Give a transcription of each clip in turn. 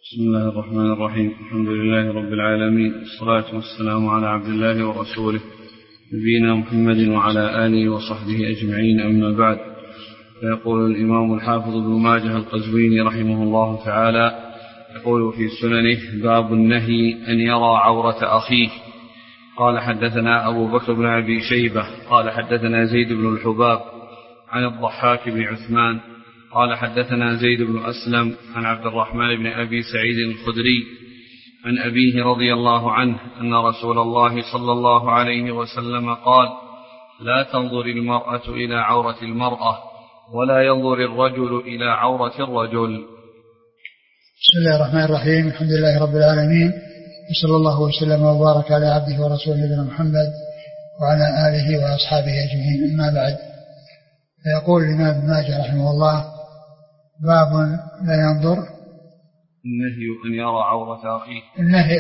بسم الله الرحمن الرحيم. الحمد لله رب العالمين، والصلاة والسلام على عبد الله ورسوله نبينا محمد وعلى آله وصحبه أجمعين، أما بعد. فيقول الإمام الحافظ ابن ماجه القزويني رحمه الله تعالى يقول في سننه: باب النهي أن يرى عورة أخيه. قال حدثنا أبو بكر بن أبي شيبة قال حدثنا زيد بن الحباب عن الضحاك بن عثمان قال حدثنا زيد بن أسلم عن عبد الرحمن بن أبي سعيد الخدري عن أبيه رضي الله عنه أن رسول الله صلى الله عليه وسلم قال: لا تنظر المرأة إلى عورة المرأة ولا ينظر الرجل إلى عورة الرجل. بسم الله الرحمن الرحيم. الحمد لله رب العالمين، وصلى الله وسلم وبارك على عبده ورسوله نبينا محمد وعلى آله وأصحابه أجمعين، أما بعد. فيقول الإمام ابن ماجه رحمه الله: باب لا ينظر النهي أن يرى عورة أخيه. النهي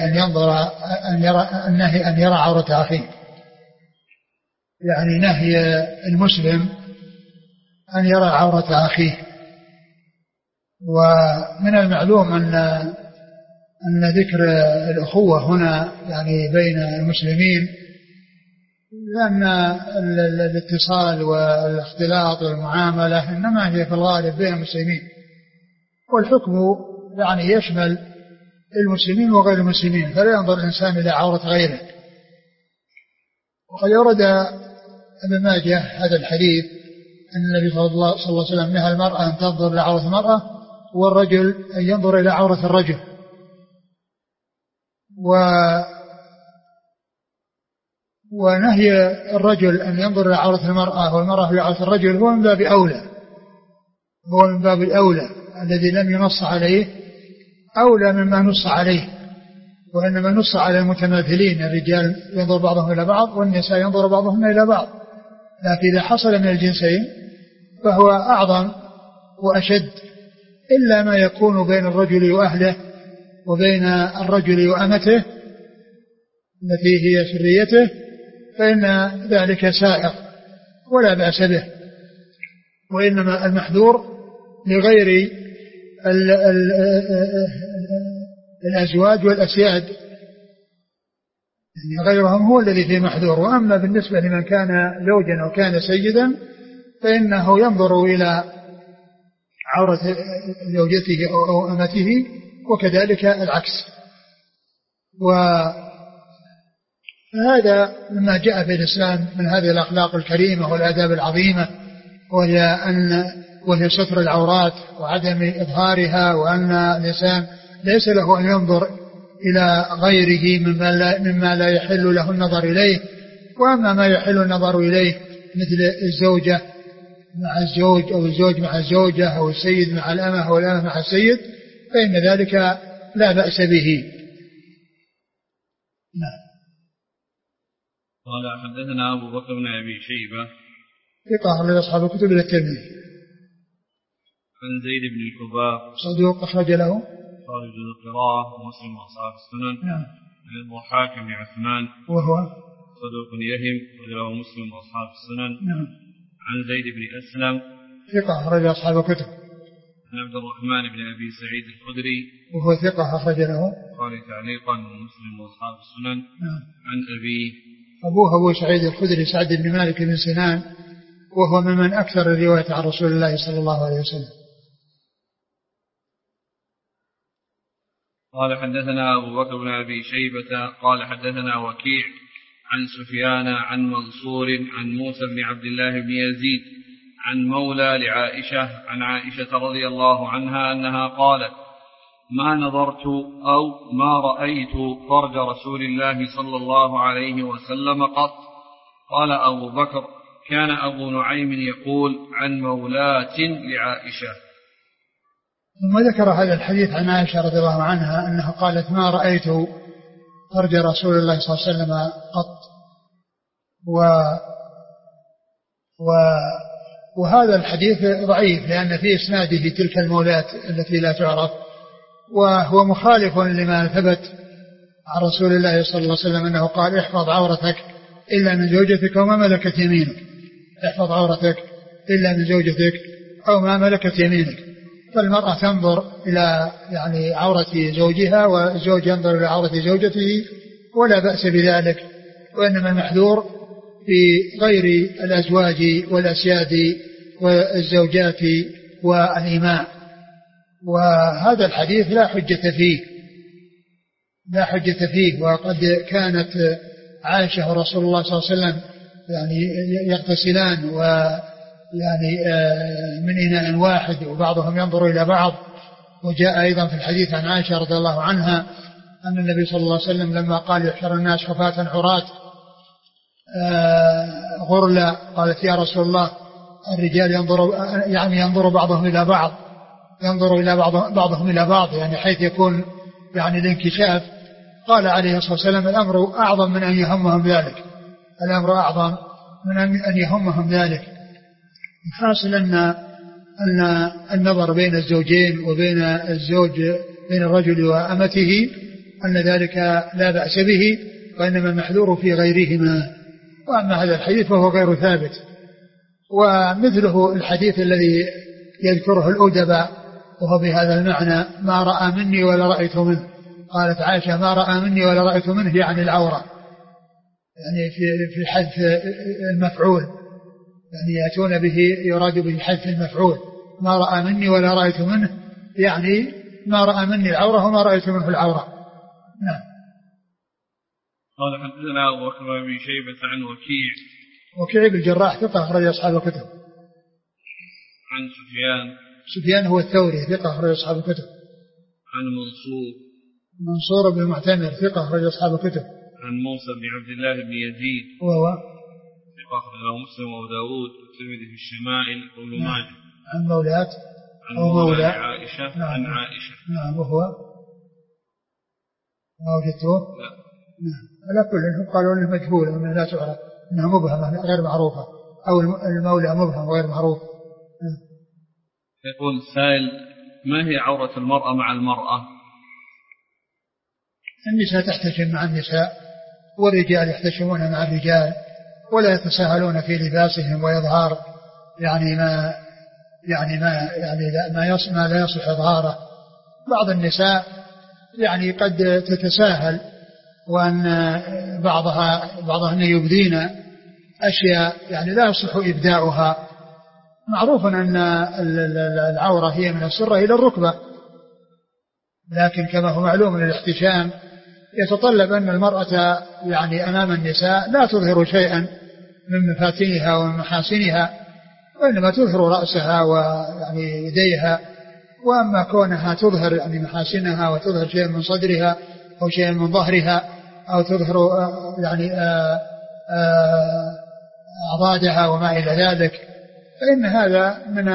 أن يرى عورة أخيه، يعني نهي المسلم أن يرى عورة أخيه. ومن المعلوم أن ذكر الأخوة هنا يعني بين المسلمين، لأن الاتصال والاختلاط والمعاملة إنما هي في الغالب بين المسلمين، والحكم يعني يشمل المسلمين وغير المسلمين، فلا ينظر الإنسان إلى عورة غيره. وقد ورد ابن ماجه هذا الحديث أن النبي صلى الله عليه وسلم نهى المرأة أن تنظر إلى عورة المرأة، والرجل أن ينظر إلى عورة الرجل. ونهي الرجل أن ينظر إلى عورة المرأة والمرأة إلى عورة الرجل هو من باب أولى، هو من باب الأولى الذي لم ينص عليه أولى مما نص عليه. وإنما نص على المتماثلين، الرجال ينظر بعضهم إلى بعض والنساء ينظر بعضهم إلى بعض، لكن إذا حصل من الجنسين فهو أعظم وأشد، إلا ما يكون بين الرجل وأهله وبين الرجل وأمته التي هي سريته، فإن ذلك سائغ ولا بأس به. وإنما المحذور لغير الأزواج والأسياد، يعني غيرهم هو الذي فيه محذور. وأما بالنسبة لمن كان زوجا أو كان سيدا فإنه ينظر إلى عورة زوجته أو أمته، وكذلك العكس. وهذا مما جاء في الإسلام من هذه الأخلاق الكريمة والآداب العظيمة، وهي ستر العورات وعدم إظهارها، وأن الإنسان ليس له أن ينظر إلى غيره مما لا يحل له النظر إليه. وأما ما يحل النظر إليه مثل الزوجة مع الزوج أو الزوج مع الزوجة أو السيد مع الأمة أو الأمة مع السيد فإن ذلك لا بأس به. نعم. قال حدثنا أبو بكر بن أبي شيبة ثقة أخرج أصحاب الكتب إلى الترمذي. عن زيد بن الحباب صدوق أخرج له خارج القراءة ومسلم وأصحاب السنن. نعم. عن الضحاك بن عثمان وهو صدوق يهم وله مسلم وأصحاب السنن. نعم. عن زيد بن أسلم ثقة أخرج أصحاب الكتب. عن عبد الرحمن بن أبي سعيد الخدري وهو ثقة أخرج له قال تعليقا ومسلم وأصحاب السنن. نعم. عن أبيه أبوه أبو سعيد الخدري سعد بن مالك بن سنان، وهو ممن أكثر الرواية عن رسول الله صلى الله عليه وسلم. قال حدثنا أبو بكر بن أبي شيبة قال حدثنا وكيع عن سفيان عن منصور عن موسى بن عبد الله بن يزيد عن مولى لعائشة عن عائشة رضي الله عنها أنها قالت: ما نظرت أو ما رأيت فرج رسول الله صلى الله عليه وسلم قط. قال أبو بكر: كان أبو نعيم يقول عن مولاة لعائشة. ثم ذكر هذا الحديث عن عائشة رضي الله عنها أنها قالت: ما رأيت فرج رسول الله صلى الله عليه وسلم قط. وهذا الحديث ضعيف، لأن في إسناده تلك المولات التي لا تعرف، وهو مخالف لما ثبت عن رسول الله صلى الله عليه وسلم أنه قال: احفظ عورتك إلا من زوجتك وما ملكت يمينك. احفظ عورتك إلا من زوجتك أو ما ملكت يمينك. فالمرأة تنظر إلى يعني عورة زوجها والزوج ينظر إلى عورة زوجته ولا بأس بذلك، وإنما المحذور في غير الأزواج والأسياد والزوجات والإماء. وهذا الحديث لا حجة فيه. وقد كانت عائشة ورسول الله صلى الله عليه وسلم يعني يغتسلان ويعني من إناء واحد وبعضهم ينظر إلى بعض. وجاء أيضا في الحديث عن عائشة رضي الله عنها أن النبي صلى الله عليه وسلم لما قال يحشر الناس حفاة عراة غرلا قالت يا رسول الله الرجال ينظر بعضهم إلى بعض، ينظر إلى بعضهم إلى بعض يعني حيث يكون يعني الانكشاف. قال عليه الصلاة والسلام الأمر أعظم من أن يهمهم ذلك، الأمر أعظم من أن يهمهم ذلك. الحاصل أن النظر بين الزوجين وبين الزوج بين الرجل وأمته أن ذلك لا بأس به، وإنما المحذور في غيرهما. وأما هذا الحديث فهو غير ثابت. ومثله الحديث الذي يذكره الأدباء وهو بهذا المعنى ما رأى مني ولا رأيت منه. قالت عائشة ما رأى مني ولا رأيت منه يعني العورة، يعني في حذف المفعول، يعني يأتون به يراد به حذف المفعول. ما رأى مني ولا رأيت منه يعني ما رأى مني العورة وما رأيت منه العورة. نعم. قال حدثنا أبو بكر بن شيبة عن وكيع بن الجراح ثقة أخرج أصحاب الكتب. عن سفيان هو الثوري ثقة أخرج أصحاب الكتب. عن منصور بن المعتمر ثقة أخرج أصحاب الكتب. عن موسى بن عبد الله بن يزيد وهو ثقة أخرجه مسلم وأبو داود والترمذي في الشمائل وابن ماجه. عن مولاة أو مولى عائشة. نعم. عن عائشة. نعم. وهو ما وجدته. لا. نعم. على كل قالوا انه مجهول وانه لا تعرف انها مبهمه غير معروفه او المولى مبهم غير معروف. يقول السائل ما هي عورة المرأة مع المرأة؟ النساء تحتشم مع النساء والرجال يحتشمون مع الرجال ولا يتساهلون في لباسهم وإظهار ما لا يصلح إظهاره. بعض النساء يعني قد تتساهل وأن بعضهن يبدين أشياء يعني لا يصلح إبداؤها. معروف أن العورة هي من السرة إلى الركبة، لكن كما هو معلوم الاحتشام يتطلب أن المرأة يعني أمام النساء لا تظهر شيئا من مفاتنها ومن محاسنها، وإنما تظهر رأسها ويعني يديها. وأما كونها تظهر يعني محاسنها وتظهر شيئا من صدرها أو شيئا من ظهرها أو تظهر يعني أعضادها وما إلى ذلك، فإن هذا من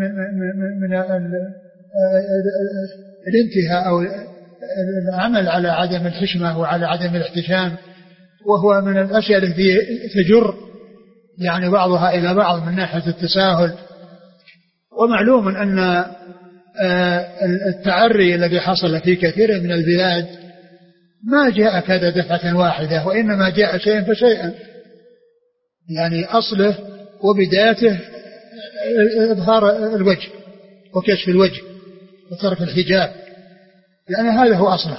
الانتهاء أو العمل على عدم الحشمة وعلى عدم الاحتشام، وهو من الأشياء التي تجر يعني بعضها إلى بعض من ناحية التساهل. ومعلوم أن التعري الذي حصل في كثير من البلاد ما جاء كذا دفعة واحدة، وإنما جاء شيئا فشيئا، يعني أصله وبدايته إظهار الوجه وكشف الوجه وترك الحجاب، يعني هذا هو أصله.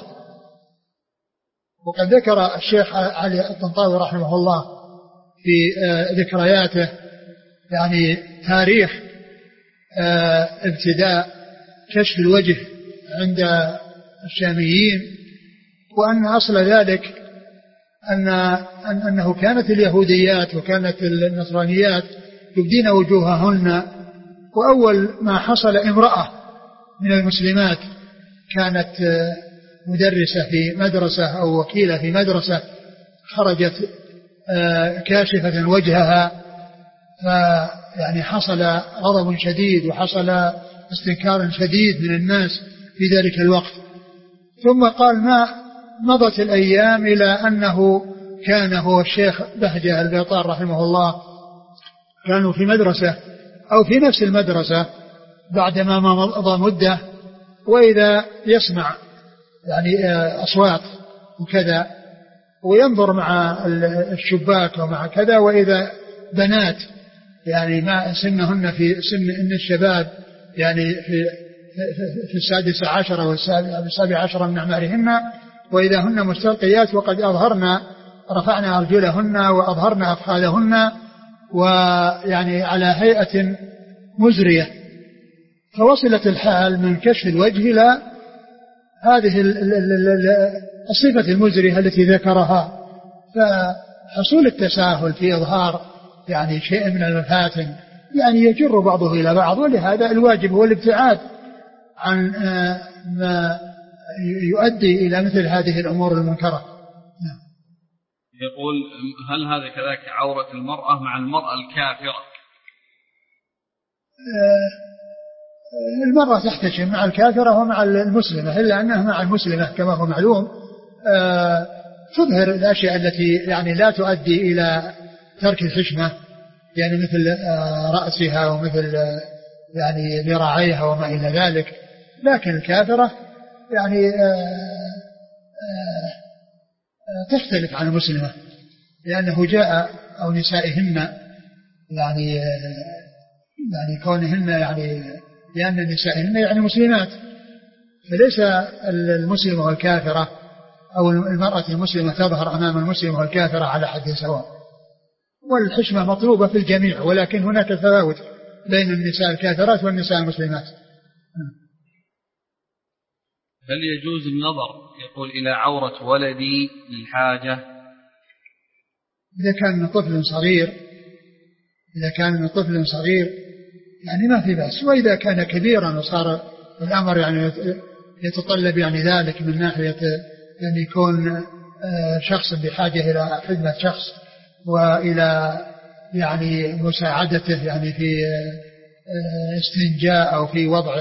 وقد ذكر الشيخ علي الطنطاوي رحمه الله في ذكرياته يعني تاريخ ابتداء كشف الوجه عند الشاميين، وأن أصل ذلك أنه كانت اليهوديات وكانت النصرانيات يبدين وجوههن. وأول ما حصل امرأة من المسلمات كانت مدرسة في مدرسة أو وكيلة في مدرسة، خرجت كاشفة وجهها، فيعني حصل غضب شديد وحصل استنكار شديد من الناس في ذلك الوقت. ثم قال ما مضت الأيام إلى أنه كان هو الشيخ بهجة البيطار رحمه الله كانوا في مدرسة أو في نفس المدرسة بعدما مضى مدة، وإذا يسمع يعني أصوات وكذا وينظر مع الشباك ومع كذا، وإذا بنات يعني ما سنهن في سن الشباب يعني في 16 والسابع من أعمارهن، وإذا هن مستلقيات وقد أظهرنا رفعنا أرجلهن وأظهرنا أفخاذهن ويعني على هيئة مزرية، فوصلت الحال من كشف الوجه إلى هذه الصفة المزرية التي ذكرها. فحصول التساهل في إظهار يعني شيء من المفاتن يعني يجر بعضه إلى بعض، ولهذا الواجب هو الابتعاد عن ما يؤدي إلى مثل هذه الأمور المنكرة. يقول هل هذا كذلك عورة المرأة مع المرأة الكافرة؟ المرأة تحتشم مع الكافرة ومع المسلمة، إلا أنها مع المسلمة كما هو معلوم تظهر الأشياء التي يعني لا تؤدي إلى ترك الحشمة، يعني مثل رأسها ومثل يعني ذراعيها وما إلى ذلك. لكن الكافرة يعني تختلف عن المسلمة، لأنه جاء أو نسائهن يعني كونهن يعني لأن نسائهن يعني مسلمات، فليس المسلمة والكافرة أو المرأة المسلمة تظهر أمام المسلمة والكافرة على حد سواء، والحشمة مطلوبة في الجميع، ولكن هناك تفاوت بين النساء الكافرات والنساء المسلمات. هل يجوز النظر يقول إلى عورة ولدي للحاجة؟ إذا كان من طفل صغير يعني ما في بأس، وإذا كان كبيرا وصار الأمر يعني يتطلب يعني ذلك من ناحية أن يكون شخص بحاجة إلى خدمة شخص وإلى يعني مساعدته يعني في استنجاء أو في وضع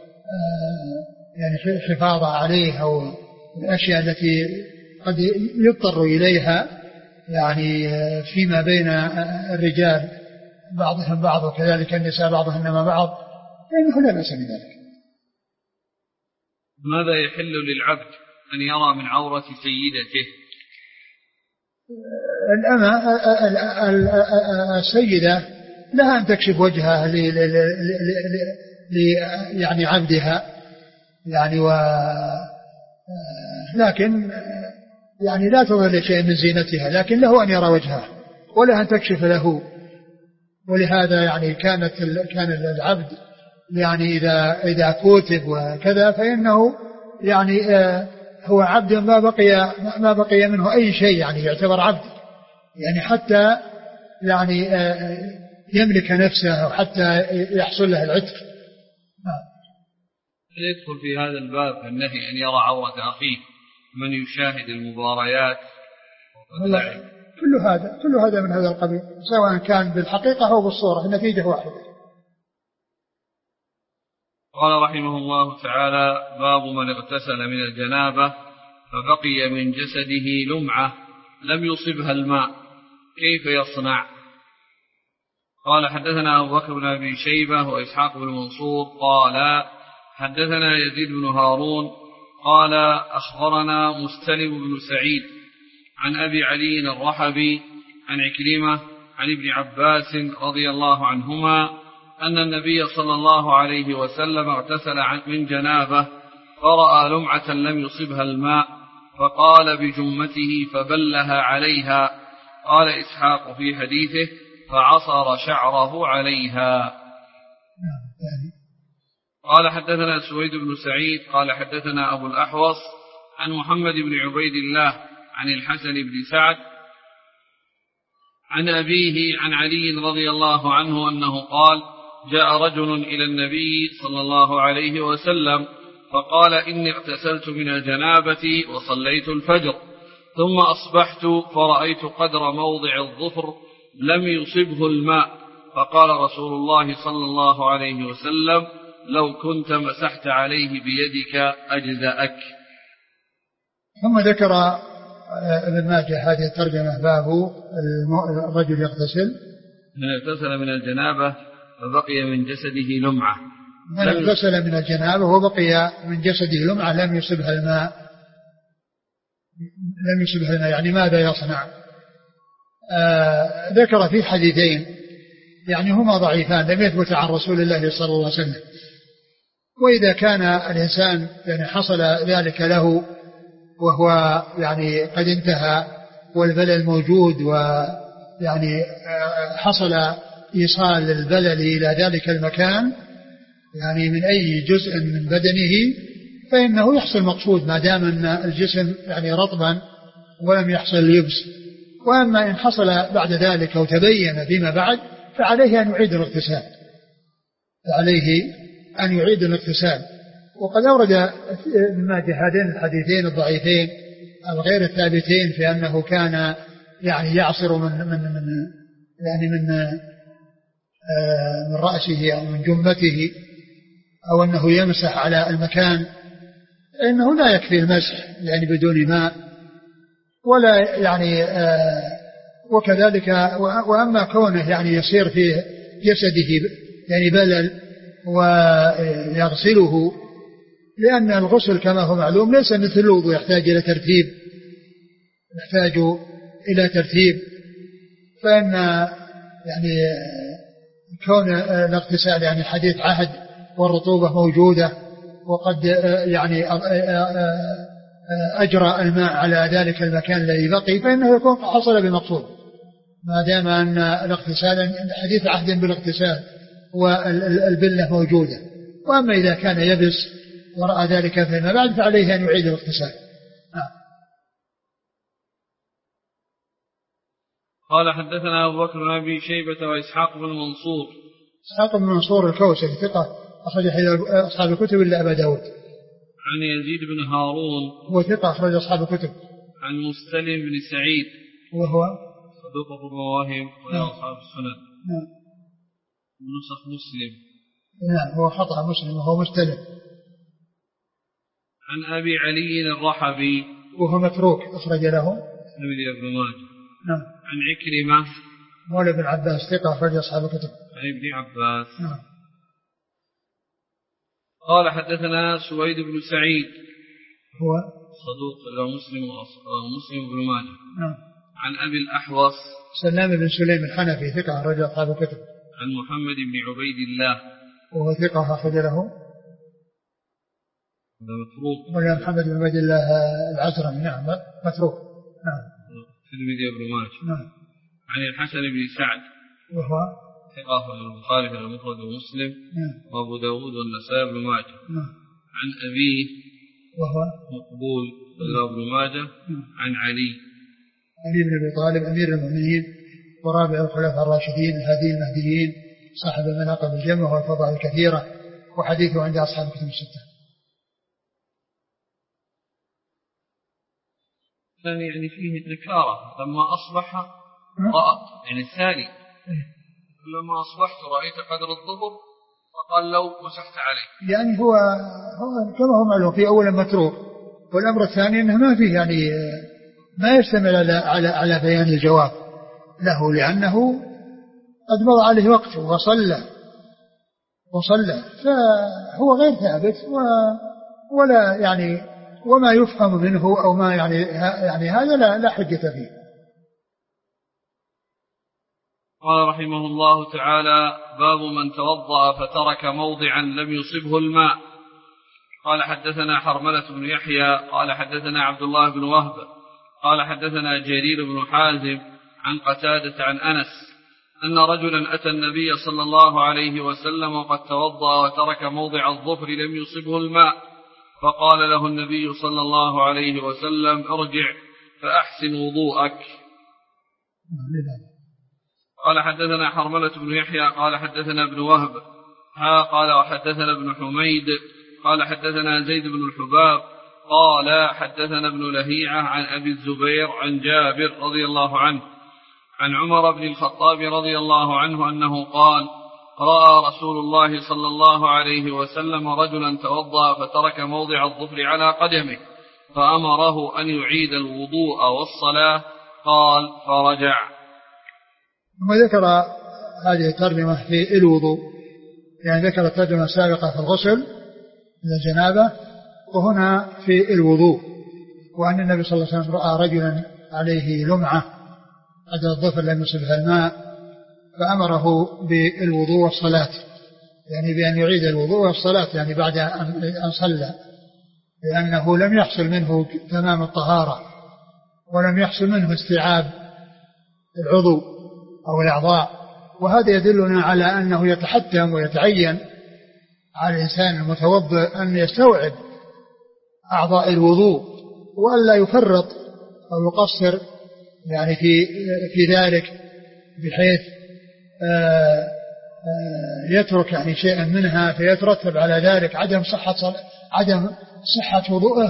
يعني حفاظة عليه أو الأشياء التي قد يضطر إليها يعني فيما بين الرجال بعضهم بعض وكذلك النساء بعضهن مع بعض، فإنه لا بأس بذلك. ماذا يحل للعبد أن يرى من عورة سيدته؟ السيدة لها أن تكشف وجهها يعني عبدها يعني لكن يعني لا تظهر شيء من زينتها، لكن له أن يرى وجهها ولا أن تكشف له. ولهذا يعني كان العبد يعني إذا كتب وكذا فإنه يعني هو عبد ما بقي منه أي شيء، يعني يعتبر عبد يعني حتى يعني يملك نفسه وحتى يحصل له العتق. يدخل في هذا الباب النهي أن يرى عورة أخيه من يشاهد المباريات؟ كل هذا من هذا القبيل، سواء كان بالحقيقة أو بالصورة، النتيجة واحدة. قال رحمه الله تعالى: باب من اغتسل من الجنابة فبقي من جسده لمعة لم يصبها الماء كيف يصنع؟ قال: حدثنا أبو بكر بن أبي شيبة وإسحاق بن منصور قال حدثنا يزيد بن هارون قال أخبرنا مستلم بن سعيد عن أبي علي الرحبي عن عكرمة عن ابن عباس رضي الله عنهما أن النبي صلى الله عليه وسلم اغتسل من جنابه فرأى لمعة لم يصبها الماء فقال بجمته فبلها عليها. قال إسحاق في حديثه: فعصر شعره عليها. قال: حدثنا سويد بن سعيد قال حدثنا أبو الأحوص عن محمد بن عبيد الله عن الحسن بن سعد عن أبيه عن علي رضي الله عنه أنه قال: جاء رجل إلى النبي صلى الله عليه وسلم فقال: إني اغتسلت من الجنابة وصليت الفجر ثم أصبحت فرأيت قدر موضع الظفر لم يصبه الماء، فقال رسول الله صلى الله عليه وسلم: لو كنت مسحت عليه بيدك أجزأك. ثم ذكر ابن ماجه هذه الترجمة: باب الرجل يغتسل من الجنابة فبقي من جسده لمعة. من اغتسل من الجنابة وبقي من جسده لمعة لم يصبها الماء يعني ماذا يصنع؟ ذكر في حديثين يعني هما ضعيفان لم يثبت عن رسول الله صلى الله عليه وسلم. وإذا كان الإنسان يعني حصل ذلك له وهو يعني قد انتهى والبلل موجود، ويعني حصل إيصال البلل إلى ذلك المكان يعني من أي جزء من بدنه، فإنه يحصل مقصود ما دام أن الجسم يعني رطبا ولم يحصل اليبس. وأما إن حصل بعد ذلك أو تبين فيما بعد فعليه أن يعيد الاغتسال. وقد أورد ما هذين الحديثين الضعيفين أو غير الثابتين في أنه كان يعني يعصر من رأسه أو من جمته، أو أنه يمسح على المكان، إنه لا يكفي المسح يعني بدون ماء ولا يعني وكذلك. وأما كونه يعني يصير في جسده يعني بلل ويغسله، لأن الغسل كما هو معلوم ليس مثل الوضوء، يحتاج إلى ترتيب. فإن يعني كون الاغتسال يعني حديث عهد والرطوبة موجودة، وقد يعني أجرى الماء على ذلك المكان الذي بقي، فإنه يكون حصل بمقصود ما دام أن الاغتسال حديث عهد بالاغتسال والبلة موجودة. وأما إذا كان يبس ورأى ذلك فيما بعد فعليه أن يعيد الاغتسال. قال حدثنا أبو بكر بن أبي شيبة وإسحاق بن منصور. إسحاق بن منصور الكوسري ثقة أخرج أصحاب الكتب إلا أبا داود. عن يزيد بن هارون هو ثقة أخرج أصحاب الكتب. عن مستلم بن سعيد وهو صدوق في المواهب وأصحاب السنن. نسخ مسلم. نعم هو خطأ مسلم وهو مستلم. عن أبي علي الرحبي وهو متروك أخرج له ابن ماجه. نعم. عن عكرمة مولى بن عباس ثقة أخرج أصحاب الكتب. عن ابن عباس. نعم. قال حدثنا سويد بن سعيد هو صدوق له مسلم بن ماجه. نعم. عن أبي الأحوص سلام بن سليم الحنفي ثقة أخرج أصحاب الكتب. عن محمد بن عبيد الله وهو ثقة أخرج له متروك. ولا محمد بن عبيد الله العزرمي. نعم متروك. نعم. تلميذ ابن ماجه. نعم. عن الحسن بن سعد وهو ثقة البخاري في المفرد ومسلم وأبو داود والنسائي بن ماجه. عن أبيه وهو مقبول ابن ماجه. عن علي بن أبي طالب أمير المؤمنين ورابع الخلفاء الراشدين الهادي المهديين صاحب المناقب الجمة والفضائل الكثيرة، وحديثه عند أصحاب الكتب الستة. يعني فيه نكارة لما أصبح رأى يعني الثاني لما أصبحت رأيت قدر الظهر فقال لو مسحت عليه. يعني هو كما هو معلوم في أول متروك، والأمر الثاني أنه ما فيه يعني ما يشتمل على بيان الجواب له، لأنه قد مضى عليه وقت وصلى فهو غير ثابت ولا يعني وما يفهم منه أو ما يعني هذا لا حجة فيه. قال رحمه الله تعالى: باب من توضأ فترك موضعا لم يصبه الماء. قال حدثنا حرملة بن يحيى قال حدثنا عبد الله بن وهب قال حدثنا جرير بن حازم عن قتادة عن أنس أن رجلا أتى النبي صلى الله عليه وسلم وقد توضأ وترك موضع الظفر لم يصبه الماء، فقال له النبي صلى الله عليه وسلم: ارجع فأحسن وضوءك. قال حدثنا حرملة بن يحيى قال حدثنا ابن وهب قال وحدثنا ابن حميد قال حدثنا زيد بن الحباب قال حدثنا ابن لهيعة عن أبي الزبير عن جابر رضي الله عنه عن عمر بن الخطاب رضي الله عنه أنه قال: رأى رسول الله صلى الله عليه وسلم رجلا توضأ فترك موضع الظفر على قدمه فأمره أن يعيد الوضوء والصلاة، قال: فرجع. ثم ذكر هذه الترجمة في الوضوء، يعني ذكر الترجمة السابقة في الغسل من الجنابة، وهنا في الوضوء، وأن النبي صلى الله عليه وسلم رأى رجلا عليه لمعة قد الظفر لم يصبها الماء فأمره بالوضوء والصلاة، يعني بأن يعيد الوضوء والصلاة يعني بعد أن صلى، لأنه لم يحصل منه تمام الطهارة ولم يحصل منه استيعاب العضو أو الأعضاء. وهذا يدلنا على أنه يتحتم ويتعين على الإنسان المتوضئ أن يستوعب أعضاء الوضوء وأن لا يفرط أو يقصر يعني في ذلك، بحيث يترك يعني شيئا منها فيترتب على ذلك عدم صحة وضوءه،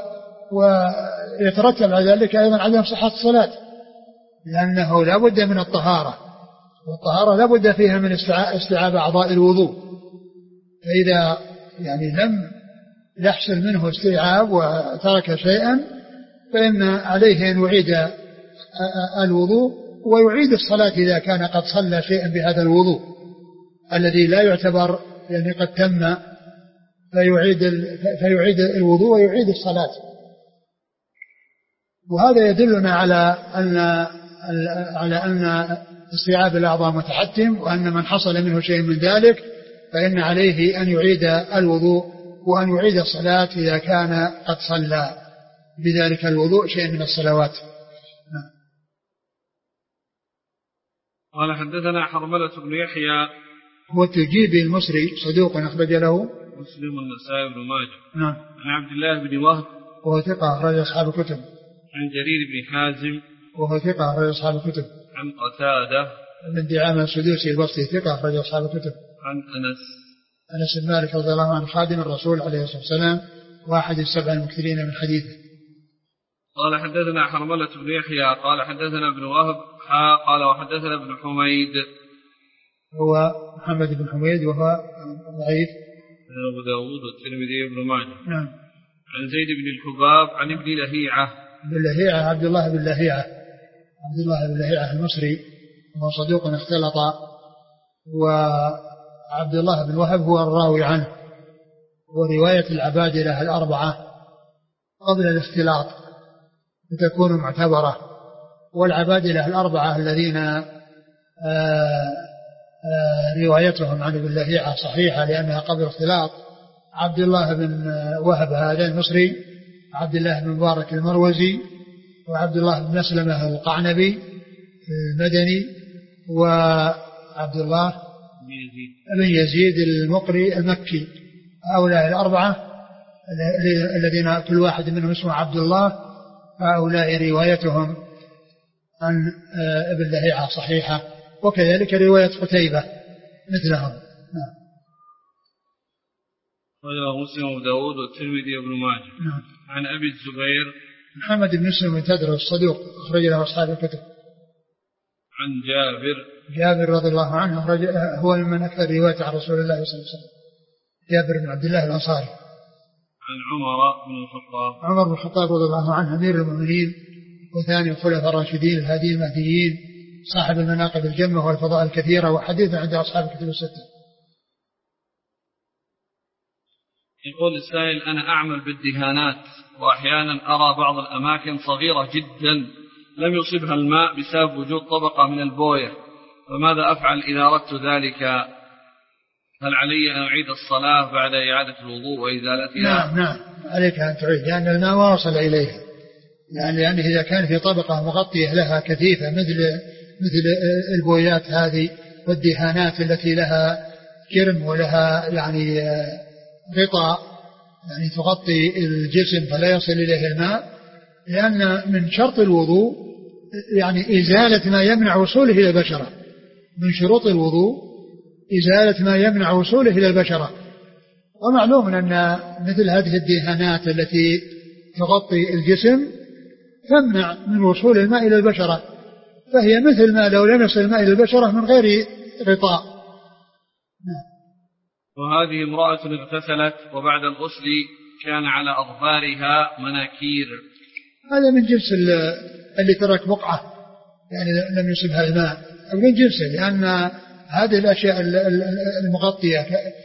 ويترتب على ذلك أيضا عدم صحة الصلاة، لأنه لا بد من الطهارة، والطهارة لا بد فيها من استيعاب أعضاء الوضوء. فإذا يعني لم يحصل منه استيعاب وترك شيئا فإن عليه أن يعيد الوضوء ويعيد الصلاة إذا كان قد صلى شيئا بهذا الوضوء الذي لا يعتبر يعني قد تم، فيعيد الوضوء ويعيد الصلاة. وهذا يدلنا على أن استيعاب الأعضاء متحتم، وأن من حصل منه شيء من ذلك فإن عليه أن يعيد الوضوء وأن يعيد الصلاة إذا كان قد صلى بذلك الوضوء شيء من الصلوات. قال حدثنا حرملة بن يحيى هو التجيبي المصري صدوق أخرج له مسلم والنسائي بن ماجه. نعم. عن عبد الله بن وهب وهو ثقة أخرج أصحاب الكتب. عن جرير بن حازم وهو ثقة أخرج أصحاب الكتب. عن قتادة بن دعامة السدوسي البصري ثقة أخرج أصحاب الكتب. عن أنس بن مالك رضي الله عنه خادم الرسول عليه الصلاة والسلام واحد السبع المكثرين من حديثه. قال حدثنا حرملة بن يحيى قال حدثنا ابن وهب قال وحدثنا ابن حميد هو محمد بن حميد وهو ضعيف أبو داود والترمذي وابن ماجه. نعم. عن زيد بن الحباب عن ابن لهيعة. بن لهيعة عبد الله بن لهيعة المصري وهو صدوق اختلط، وعبد الله بن وهب هو الراوي عنه، ورواية العبادلة الأربعة قبل الاختلاط تكون معتبرة، والعبادلة الأربعة الذين روايتهم عن ابن لهيعة صحيحة لأنها قبل اختلاط عبد الله بن وهب هذا المصري، عبد الله بن مبارك المروزي، وعبد الله بن مسلمة القعنبي المدني، وعبد الله بن يزيد المقري المكي. هؤلاء الأربعة الذين كل واحد منهم اسمه عبد الله، هؤلاء روايتهم عن ابن لهيعة صحيحة، وكذلك رواية قتيبة مثلهم. رواه مسلم وداود والترمذي وابن ماجه. عن أبي الزبير محمد بن مسلم بن تدرس الصدوق أخرج له أصحاب الكتب. عن جابر رضي الله عنه هو من أكثر رواية عن رسول الله صلى الله عليه وسلم، جابر بن عبد الله الأنصاري. عن عمر بن الخطاب رضي الله عنه أمير المؤمنين وثاني الخلفاء الراشدين الهاديين المهديين صاحب المناقب الجمة والفضائل الكثيرة، وحديث عند أصحاب الكتب الستة. يقول السائل: أنا أعمل بالدهانات، وأحيانا أرى بعض الأماكن صغيرة جدا لم يصبها الماء بسبب وجود طبقة من البوية، فماذا أفعل إذا أردت ذلك؟ هل علي أن أعيد الصلاة بعد إعادة الوضوء وإزالتها؟ نعم عليك أن تعيد، لأن الماء ما وصل إليها، يعني إذا كان في طبقة مغطية لها كثيفة مثل البويات هذه والدهانات التي لها كرم ولها يعني غطاء يعني تغطي الجسم فلا يصل إليه الماء، لأن من شرط الوضوء يعني إزالة ما يمنع وصوله إلى البشرة، من شروط الوضوء إزالة ما يمنع وصوله إلى البشرة. ومعلوم أن مثل هذه الدهانات التي تغطي الجسم تمنع من وصول الماء إلى البشرة، فهي مثل ما لو لم يصل الماء إلى البشرة من غير غطاء. وهذه امرأة اغتسلت وبعد الغسل كان على أظفارها مناكير، هذا من جنس اللي ترك بقعة يعني لم يصبها الماء، أو من جنسه، لأن هذه الأشياء المغطية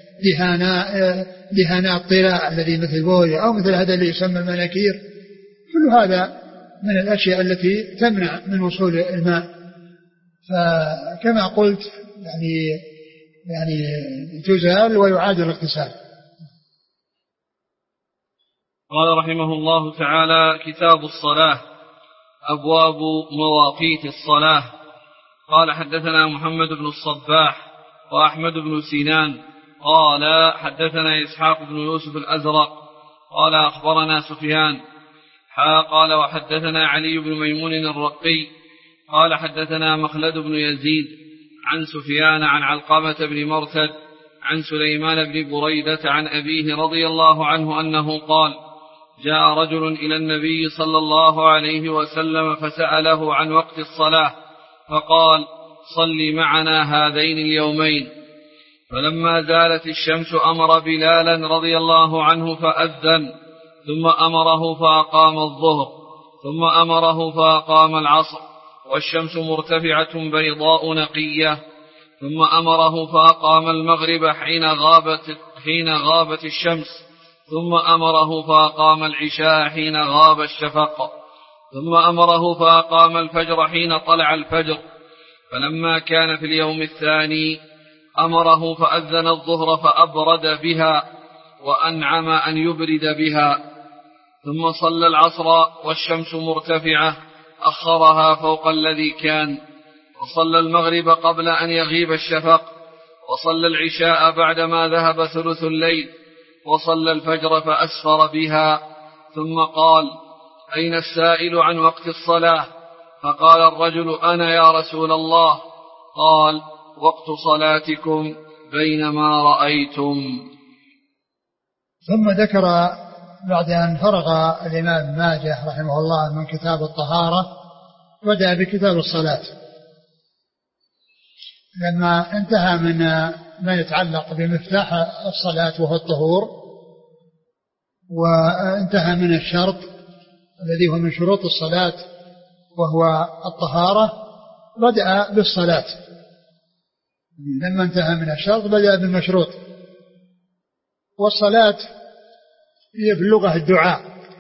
دهانات طلاء الذي مثل بوية أو مثل هذا اللي يسمى المناكير، كل هذا من الأشياء التي تمنع من وصول الماء. فكما قلت يعني يعني تزال ويعاد الاغتسال. قال رحمه الله تعالى: كتاب الصلاة، أبواب مواقيت الصلاة. قال: حدثنا محمد بن الصباح وأحمد بن سنان قال: حدثنا إسحاق بن يوسف الأزرق قال: أخبرنا سفيان قال: وحدثنا علي بن ميمون الرقي قال: حدثنا مخلد بن يزيد عن سفيان عن علقمة بن مرثد عن سليمان بن بريدة عن أبيه رضي الله عنه أنه قال: جاء رجل إلى النبي صلى الله عليه وسلم فسأله عن وقت الصلاة فقال: صل معنا هذين اليومين. فلما زالت الشمس أمر بلالا رضي الله عنه فأذن، ثم أمره فأقام الظهر، ثم أمره فأقام العصر والشمس مرتفعة بيضاء نقية، ثم أمره فأقام المغرب حين غابت الشمس، ثم أمره فأقام العشاء حين غاب الشفق، ثم أمره فأقام الفجر حين طلع الفجر. فلما كان في اليوم الثاني أمره فأذن الظهر فأبرد بها وأنعم أن يبرد بها، ثم صلى العصر والشمس مرتفعة أخرها فوق الذي كان، وصلى المغرب قبل أن يغيب الشفق، وصلى العشاء بعدما ذهب ثلث الليل، وصلى الفجر فأسفر بها، ثم قال: أين السائل عن وقت الصلاة؟ فقال الرجل: أنا يا رسول الله. قال: وقت صلاتكم بينما رأيتم. ثم ذكر بعد أن فرغ الإمام ماجه رحمه الله من كتاب الطهارة بدأ بكتاب الصلاة، لما انتهى من ما يتعلق بمفتاح الصلاة وهو الطهور، وانتهى من الشرط الذي هو من شروط الصلاة وهو الطهارة، بدأ بالصلاة. لما انتهى من الشرط بدأ بالمشروط. والصلاة هي في اللغة الدعاء،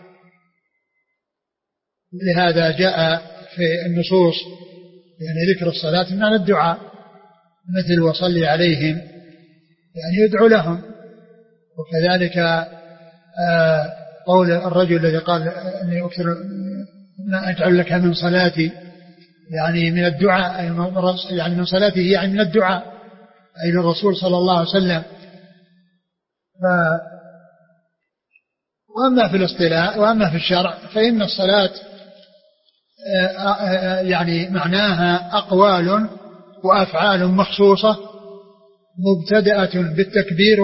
لهذا جاء في النصوص يعني ذكر الصلاة من الدعاء، مثل وصلي عليهم يعني يدعو لهم. وكذلك قول الرجل الذي قال أني أكثر ما أجعل لك من صلاتي، يعني من الدعاء، يعني من صلاته يعني من الدعاء، أي للرسول صلى الله عليه وسلم. وأما في الاصطلاح وأما في الشرع فإن الصلاة يعني معناها أقوال وأفعال مخصوصة مبتدأة بالتكبير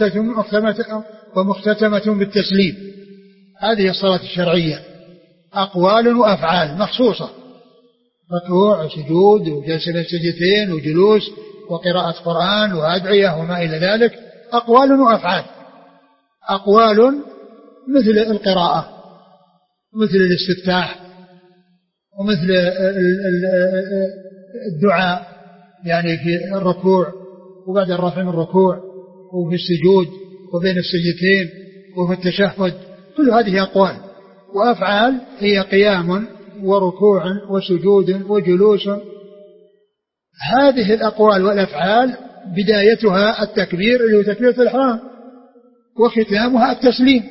ومختتمة بالتسليم. هذه الصلاة الشرعية، أقوال وأفعال مخصوصة، ركوع وسجود وجلسة السجدتين وجلوس وقراءة قرآن وأدعية وما إلى ذلك، أقوال وأفعال. أقوال مثل القراءة، مثل الاستفتاح، ومثل الدعاء يعني في الركوع وبعد الرفع من الركوع، وفي السجود وبين السجدتين وفي التشهد، كل هذه أقوال. وأفعال هي قيام وركوع وسجود وجلوس. هذه الأقوال والأفعال بدايتها التكبير اللي هو تكبيرة الإحرام، وختامها التسليم.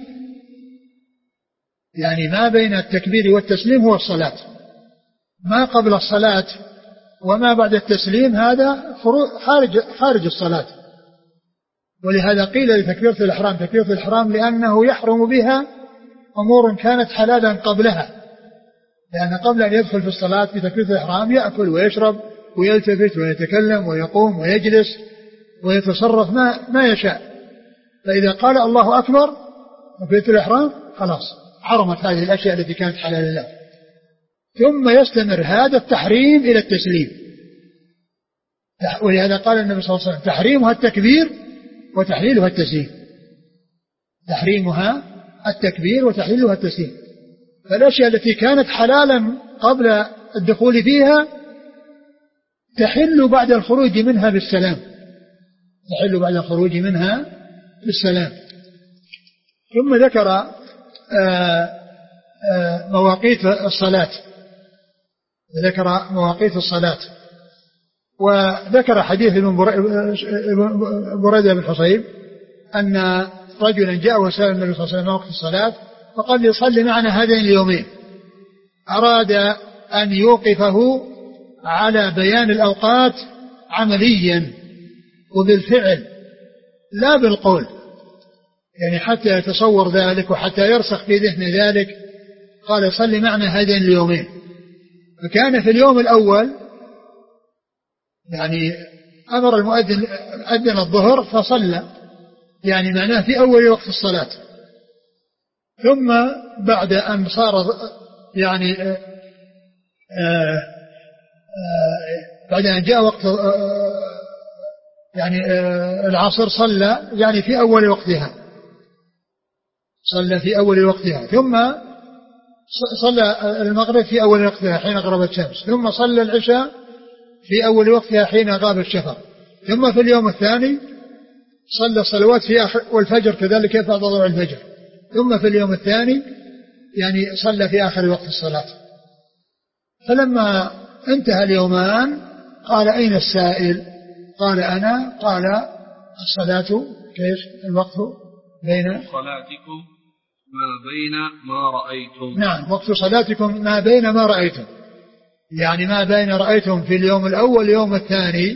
يعني ما بين التكبير والتسليم هو الصلاة، ما قبل الصلاة وما بعد التسليم هذا خارج الصلاة. ولهذا قيل لتكبيرة الإحرام تكبيرة الإحرام لأنه يحرم بها أمور كانت حلالا قبلها، لأن قبل أن يدخل في الصلاة في تكبيرة الإحرام يأكل ويشرب ويلتفت ويتكلم ويقوم ويجلس ويتصرف ما يشاء. فإذا قال الله أكبر تكبيرة الإحرام خلاص حرمت هذه الأشياء التي كانت حلالا له، ثم يستمر هذا التحريم إلى التسليم. ولهذا قال النبي صلى الله عليه وسلم: تحريمها التكبير وتحليلها التسليم. تحريمها التكبير وتحليلها التسليم. فالأشياء التي كانت حلالا قبل الدخول فيها تحل بعد الخروج منها بالسلام، تحل بعد الخروج منها بالسلام. ثم ذكر مواقيت الصلاة، ذكر مواقيت الصلاة، وذكر حديث ابن بريدة بن حصيب أن رجلا جاء وسأل النبي صلى الله عليه وسلم وقت الصلاة فقال لي صل معنا هذين اليومين. أراد أن يوقفه على بيان الأوقات عمليا وبالفعل لا بالقول، يعني حتى يتصور ذلك وحتى يرسخ في ذهن ذلك. قال صل معنا هذين اليومين. فكان في اليوم الأول يعني أمر المؤذن أذن الظهر فصلى، يعني معناه في أول وقت الصلاة. ثم بعد أن صار يعني بعد أن جاء وقت يعني العصر صلى يعني في أول وقتها، صلى في أول وقتها. ثم صلى المغرب في أول وقتها حين غربت الشمس. ثم صلى العشاء في أول وقتها حين غاب الشفق. ثم في اليوم الثاني صلى الصلوات في آخر، والفجر كذلك بعد طلوع الفجر. ثم في اليوم الثاني يعني صلى في آخر وقت الصلاة. فلما انتهى اليومان قال أين السائل؟ قال أنا. قال الصلاة كيف الوقت بين صلاتكم ما بين ما رأيتم. نعم، وقت صلاتكم ما بين ما رأيتم، يعني ما بين رأيتم في اليوم الأول واليوم الثاني.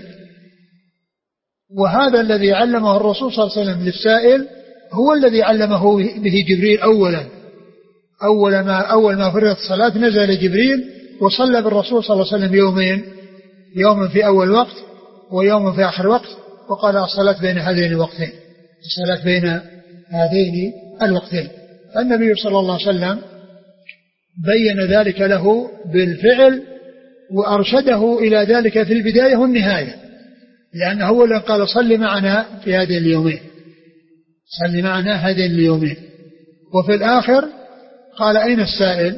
وهذا الذي علمه الرسول صلى الله عليه وسلم للسائل هو الذي علمه به جبريل أولا. أول ما فرضت الصلاة نزل جبريل وصلى بالرسول صلى الله عليه وسلم يومين، يوم في أول وقت ويوم في آخر وقت، وقال الصلاة بين هذين الوقتين، الصلاة بين هذين الوقتين. النبي صلى الله عليه وسلم بين ذلك له بالفعل وأرشده إلى ذلك في البداية والنهاية، لأنه أولا قال صل معنا في هذين اليومين، صل معنا هذين اليومين. وفي الآخر قال أين السائل؟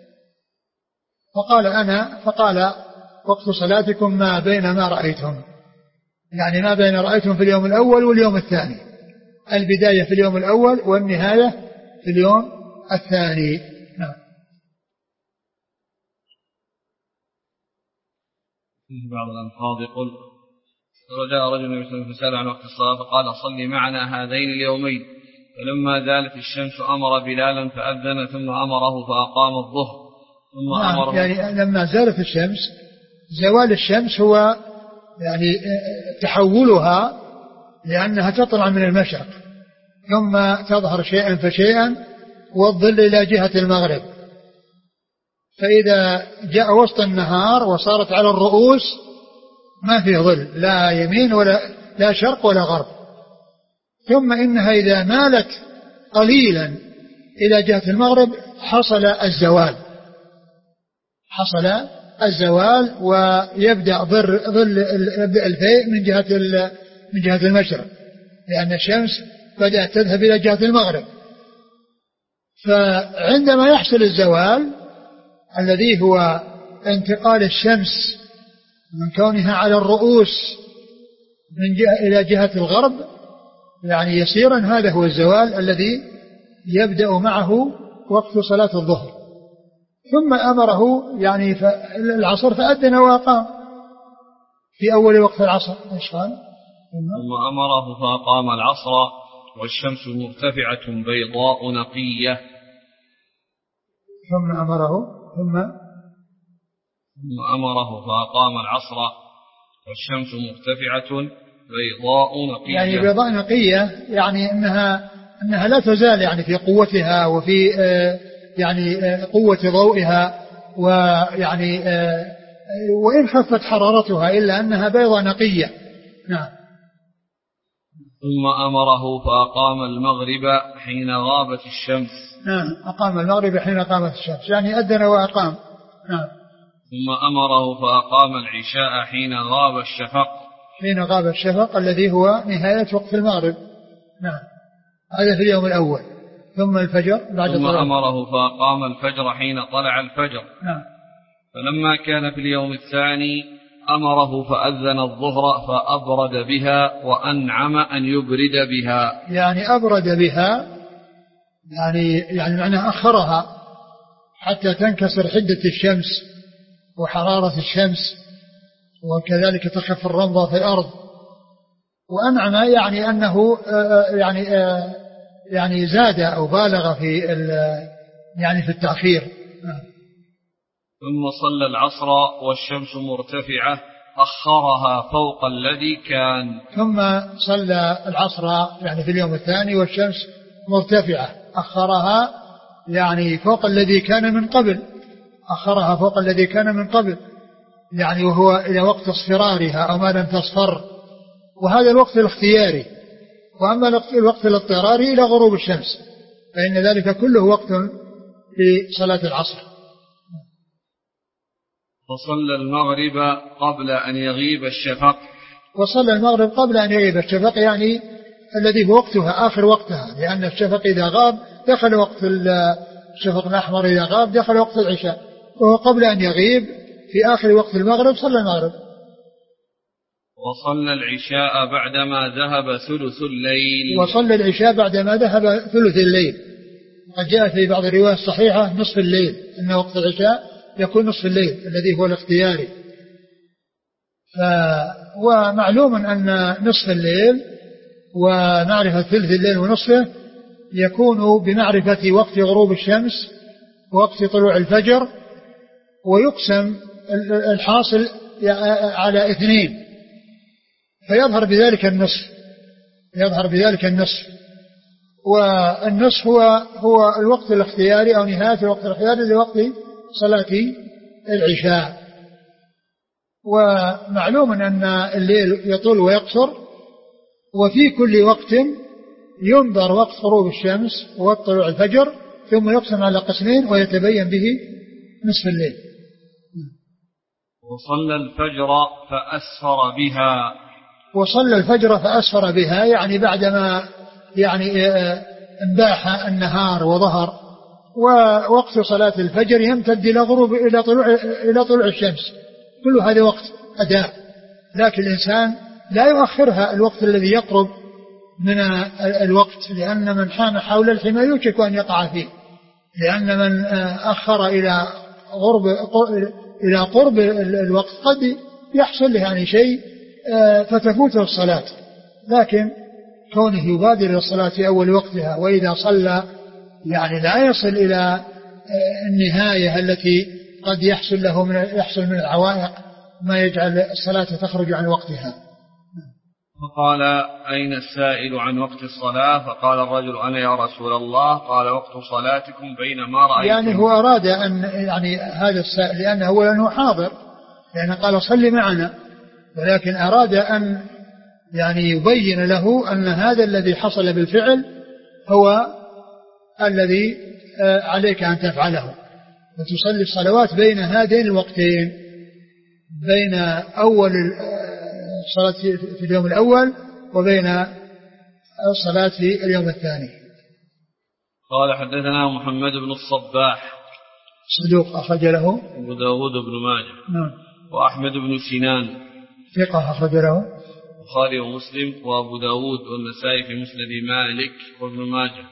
فقال أنا. فقال وقت صلاتكم ما بين ما رأيتم، يعني ما بين رأيتم في اليوم الأول واليوم الثاني، البداية في اليوم الأول والنهاية في اليوم الثاني. نعم. بعض الألفاظ يقول رجاء رجل فسأل عن وقت الصلاة فقال صل معنا هذين اليومين، فلما زالت الشمس أمر بلالا فأذن ثم أمره فأقام الظهر ثم أمره. يعني لما زالت الشمس، زوال الشمس هو يعني تحولها، لأنها تطلع من المشرق ثم تظهر شيئا فشيئا والظل إلى جهة المغرب. فإذا جاء وسط النهار وصارت على الرؤوس ما في ظل، لا يمين ولا لا شرق ولا غرب. ثم إنها إذا مالت قليلا إلى جهة المغرب حصل الزوال، حصل الزوال ويبدأ ظل الفيء من جهة المشرق، لأن الشمس بدأت تذهب إلى جهة المغرب. فعندما يحصل الزوال الذي هو انتقال الشمس من كونها على الرؤوس إلى جهة الغرب يعني يسيرا، هذا هو الزوال الذي يبدأ معه وقت صلاة الظهر. ثم أمره يعني العصر فأذن وأقام في أول وقت العصر. إيش قال؟ ثم أمره فأقام العصر والشمس مرتفعة بيضاء نقية. ثم أمره فأقام العصر والشمس مرتفعة بيضاء نقية. يعني بيضاء نقية يعني أنها لا تزال يعني في قوتها وفي يعني قوة ضوئها، ويعني وإن خفت حرارتها إلا أنها بيضاء نقية. نعم. ثم أمره فأقام المغرب حين غابت الشمس. نعم، أقام المغرب حين غابت الشمس، يعني أذن وأقام. نعم. ثم أمره فأقام العشاء حين غاب الشفق. حين غاب الشفق الذي هو نهاية وقت المغرب. نعم، هذا في اليوم الأول. ثم الفجر بعد ثم أمره فأقام الفجر حين طلع الفجر. نعم. فلما كان في اليوم الثاني أمره فأذن الظهر فأبرد بها وأنعم أن يبرد بها. يعني أبرد بها يعني معناه أخرها حتى تنكسر حدة الشمس وحرارة الشمس، وكذلك تخف الرمضة في الأرض. وأنعم يعني أنه يعني زاد أو بالغ في يعني في التأخير. ثم صلى العصر والشمس مرتفعة أخرها فوق الذي كان. ثم صلى العصر يعني في اليوم الثاني والشمس مرتفعة، أخرها يعني فوق الذي كان من قبل، أخرها فوق الذي كان من قبل يعني وهو إلى وقت اصفرارها أو ما لم تصفر، وهذا الوقت الاختياري. وأما الوقت الاضطراري إلى غروب الشمس، فإن ذلك كله وقت لصلاة العصر. وصلى المغرب قبل أن يغيب الشفق. وصلى المغرب قبل أن يغيب الشفق يعني الذي هو وقتها آخر وقتها، لأن الشفق إذا غاب دخل وقت الشفق الأحمر، إذا غاب دخل وقت العشاء، وهو قبل أن يغيب في آخر وقت المغرب صلى المغرب. وصلى العشاء بعدما ذهب ثلث الليل. وصلى العشاء بعدما ذهب ثلث الليل. قد جاء في بعض الروايات الصحيحة نصف الليل، أن وقت العشاء يكون نصف الليل الذي هو الاختياري. ومعلوم أن نصف الليل ومعرفة ثلث الليل ونصفه يكون بمعرفة وقت غروب الشمس ووقت طلوع الفجر، ويقسم الحاصل على 2، فيظهر بذلك النصف، يظهر بذلك النصف. والنصف هو الوقت الاختياري أو نهاية الوقت الاختياري لوقت صلاة العشاء. ومعلوم أن الليل يطول ويقصر، وفي كل وقت ينظر وقت غروب الشمس ووقت طلوع الفجر، ثم يقسم على قسمين ويتبين به نصف الليل. وصلى الفجر فأسفر بها. وصلى الفجر فأسفر بها يعني بعدما يعني انباح النهار وظهر، ووقت صلاة الفجر يمتد إلى غروب إلى طلوع الشمس، كل هذا وقت أداء. لكن الإنسان لا يؤخرها الوقت الذي يقرب من الوقت، لأن من حام حول الحمى يوشك أن يقع فيه، لأن من أخر إلى قرب الوقت قد يحصل له يعني شيء فتفوته الصلاة. لكن كونه يبادر إلى الصلاة في أول وقتها، وإذا صلى يعني لا يصل إلى النهاية التي قد يحصل من العوائق ما يجعل الصلاة تخرج عن وقتها. فقال: أين السائل عن وقت الصلاة؟ فقال الرجل: أنا يا رسول الله. قال: وقت صلاتكم بينما رأيتم. يعني هو أراد أن يعني هذا السائل لأنه أولا حاضر، لأنه قال: صل معنا، ولكن أراد أن يعني يبين له أن هذا الذي حصل بالفعل هو الذي عليك أن تفعله، وتصلي الصلوات بين هذين الوقتين، بين أول الصلاة في اليوم الأول وبين الصلاة في اليوم الثاني. قال: حدثنا محمد بن الصباح صدوق أخرج له أبو داود بن ماجه. نعم. وأحمد بن سنان ثقة أخرج له البخاري ومسلم وأبو داود والنسائي في مسند مالك وابن ماجه.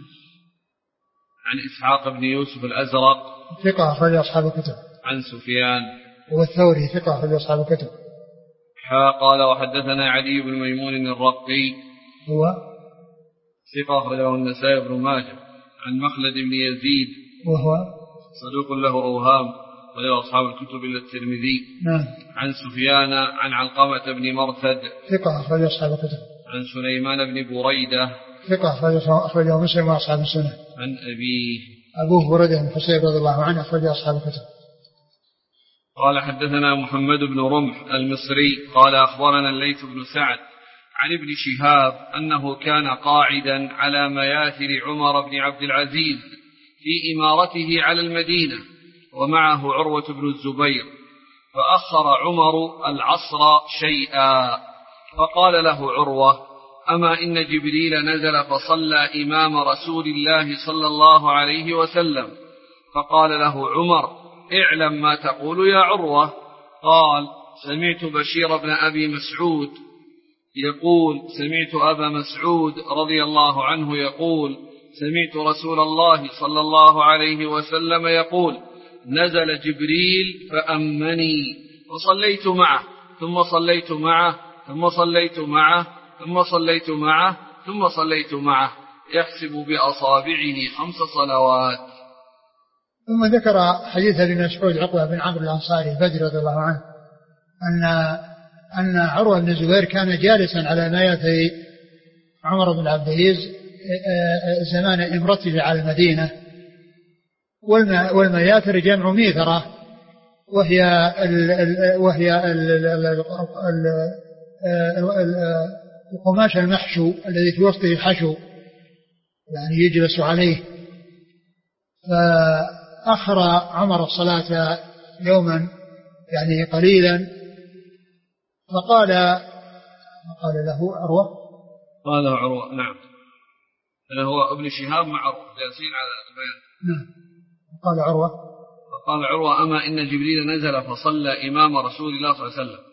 عن إسحاق بن يوسف الأزرق ثقة أخرج أصحاب الكتب. عن سفيان والثوري ثقة أخرج أصحاب الكتب. قال: وحدثنا علي بن ميمون الرقي هو ثقة أخرجه النسائي بن ماجه. عن مخلد بن يزيد وهو صدوق له أوهام وله أصحاب الكتب إلا الترمذي. نعم. عن سفيان عن علقمة بن مرثد ثقة أخرج أصحاب الكتب. عن سليمان بن بريدة ثقة أخرجه مسلم وأصحاب السنة. عن أبوه بريدة بن حصيب رضي الله عنه أخرج أصحاب الكتب. قال: حدثنا محمد بن رمح المصري قال: أخبرنا الليث بن سعد عن ابن شهاب أنه كان قاعدا على مياثر عمر بن عبد العزيز في إمارته على المدينة، ومعه عروة بن الزبير، فأخر عمر العصر شيئا، فقال له عروة: أما إن جبريل نزل فصلى إمام رسول الله صلى الله عليه وسلم. فقال له عمر: اعلم ما تقول يا عروة. قال: سمعت بشير بن أبي مسعود يقول: سمعت أبا مسعود رضي الله عنه يقول: سمعت رسول الله صلى الله عليه وسلم يقول: نزل جبريل فأمني فصليت معه، ثم صليت معه ثم صليت معه ثم صليت معه ثم صليت معه يحسب بأصابعه 5 صلوات. ثم ذكر حديث ابن مسعود عقبة بن عمرو الأنصاري البدري رضي الله عنه أن عروة بن الزبير كان جالسا على مائتي عمر بن عبد العزيز زمان امرته على المدينة، والمياتر جمع ميثرة وهي القماش المحشو الذي في وسطه الحشو يعني يجلس عليه. فأخر عمر الصلاة يوما يعني قليلا، فقال له عروة، قال له عروة نعم، هو ابن شهاب مع عروة جالسين على البيان. نعم. قال عروة أما إن جبريل نزل فصلى إمام رسول الله صلى الله عليه وسلم.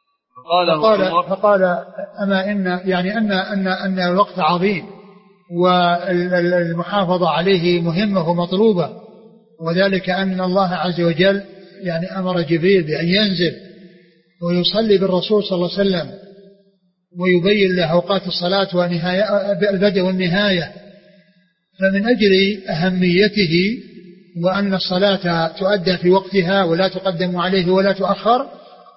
فقال أما إن يعني أن الوقت عظيم والمحافظة عليه مهمة ومطلوبة، وذلك أن الله عز وجل يعني أمر جبريل بأن ينزل ويصلي بالرسول صلى الله عليه وسلم ويبين له أوقات الصلاة البدء والنهاية. فمن أجل أهميته وأن الصلاة تؤدى في وقتها ولا تقدم عليه ولا تؤخر،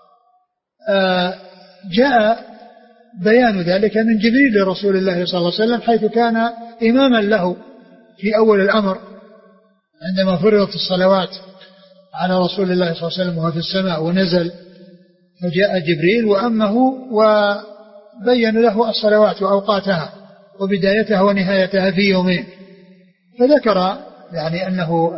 جاء بيان ذلك من جبريل لرسول الله صلى الله عليه وسلم، حيث كان إماما له في أول الأمر عندما فرضت الصلوات على رسول الله صلى الله عليه وسلم وهو في السماء ونزل، فجاء جبريل وأمه وبين له الصلوات وأوقاتها وبدايتها ونهايتها في يومين. فذكر يعني أنه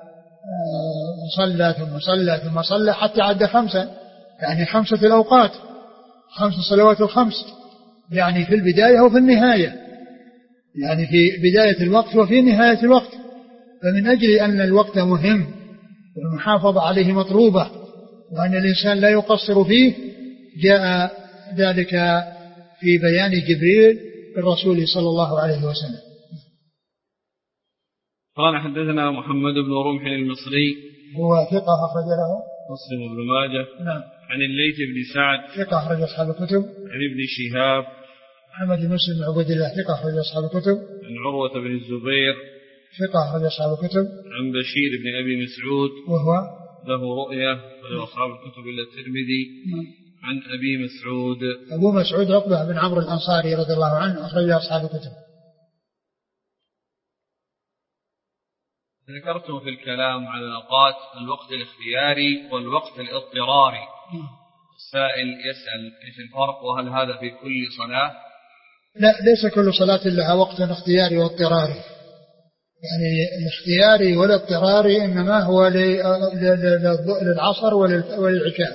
صلى ثم صلى ثم صلى حتى عد 5، يعني 5 الأوقات، 5 صلوات الخمس، يعني في البداية وفي النهاية، يعني في بداية الوقت وفي نهاية الوقت. فمن أجل أن الوقت مهم والمحافظة عليه مطلوبة وأن الإنسان لا يقصر فيه، جاء ذلك في بيان جبريل بالرسول صلى الله عليه وسلم. قال حدثنا محمد بن رمح المصري هو ثقة أخرج له مسلم بن ماجه. نعم. عن الليث بن سعد ثقة أخرج أصحاب الكتب. عن ابن شهاب محمد بن مسلم بن عبد الله ثقة أخرج أصحاب الكتب. عن عروة بن الزبير ثقة أخرج أصحاب الكتب. عن بشير بن أبي مسعود وهو له رؤية أخرج أصحاب الكتب إلا الترمذي. عن أبي مسعود أبو مسعود عقبة بن عمرو الأنصاري رضي الله عنه أخرج أصحاب الكتب. ذكرتم في الكلام على أوقات الوقت الاختياري والوقت الاضطراري. السائل يسأل ايش الفرق وهل هذا في كل صلاة؟ لا، ليس كل صلاة لها وقت اختياري واضطراري، يعني الاختياري والاضطراري إنما هو للعصر وللعشاء.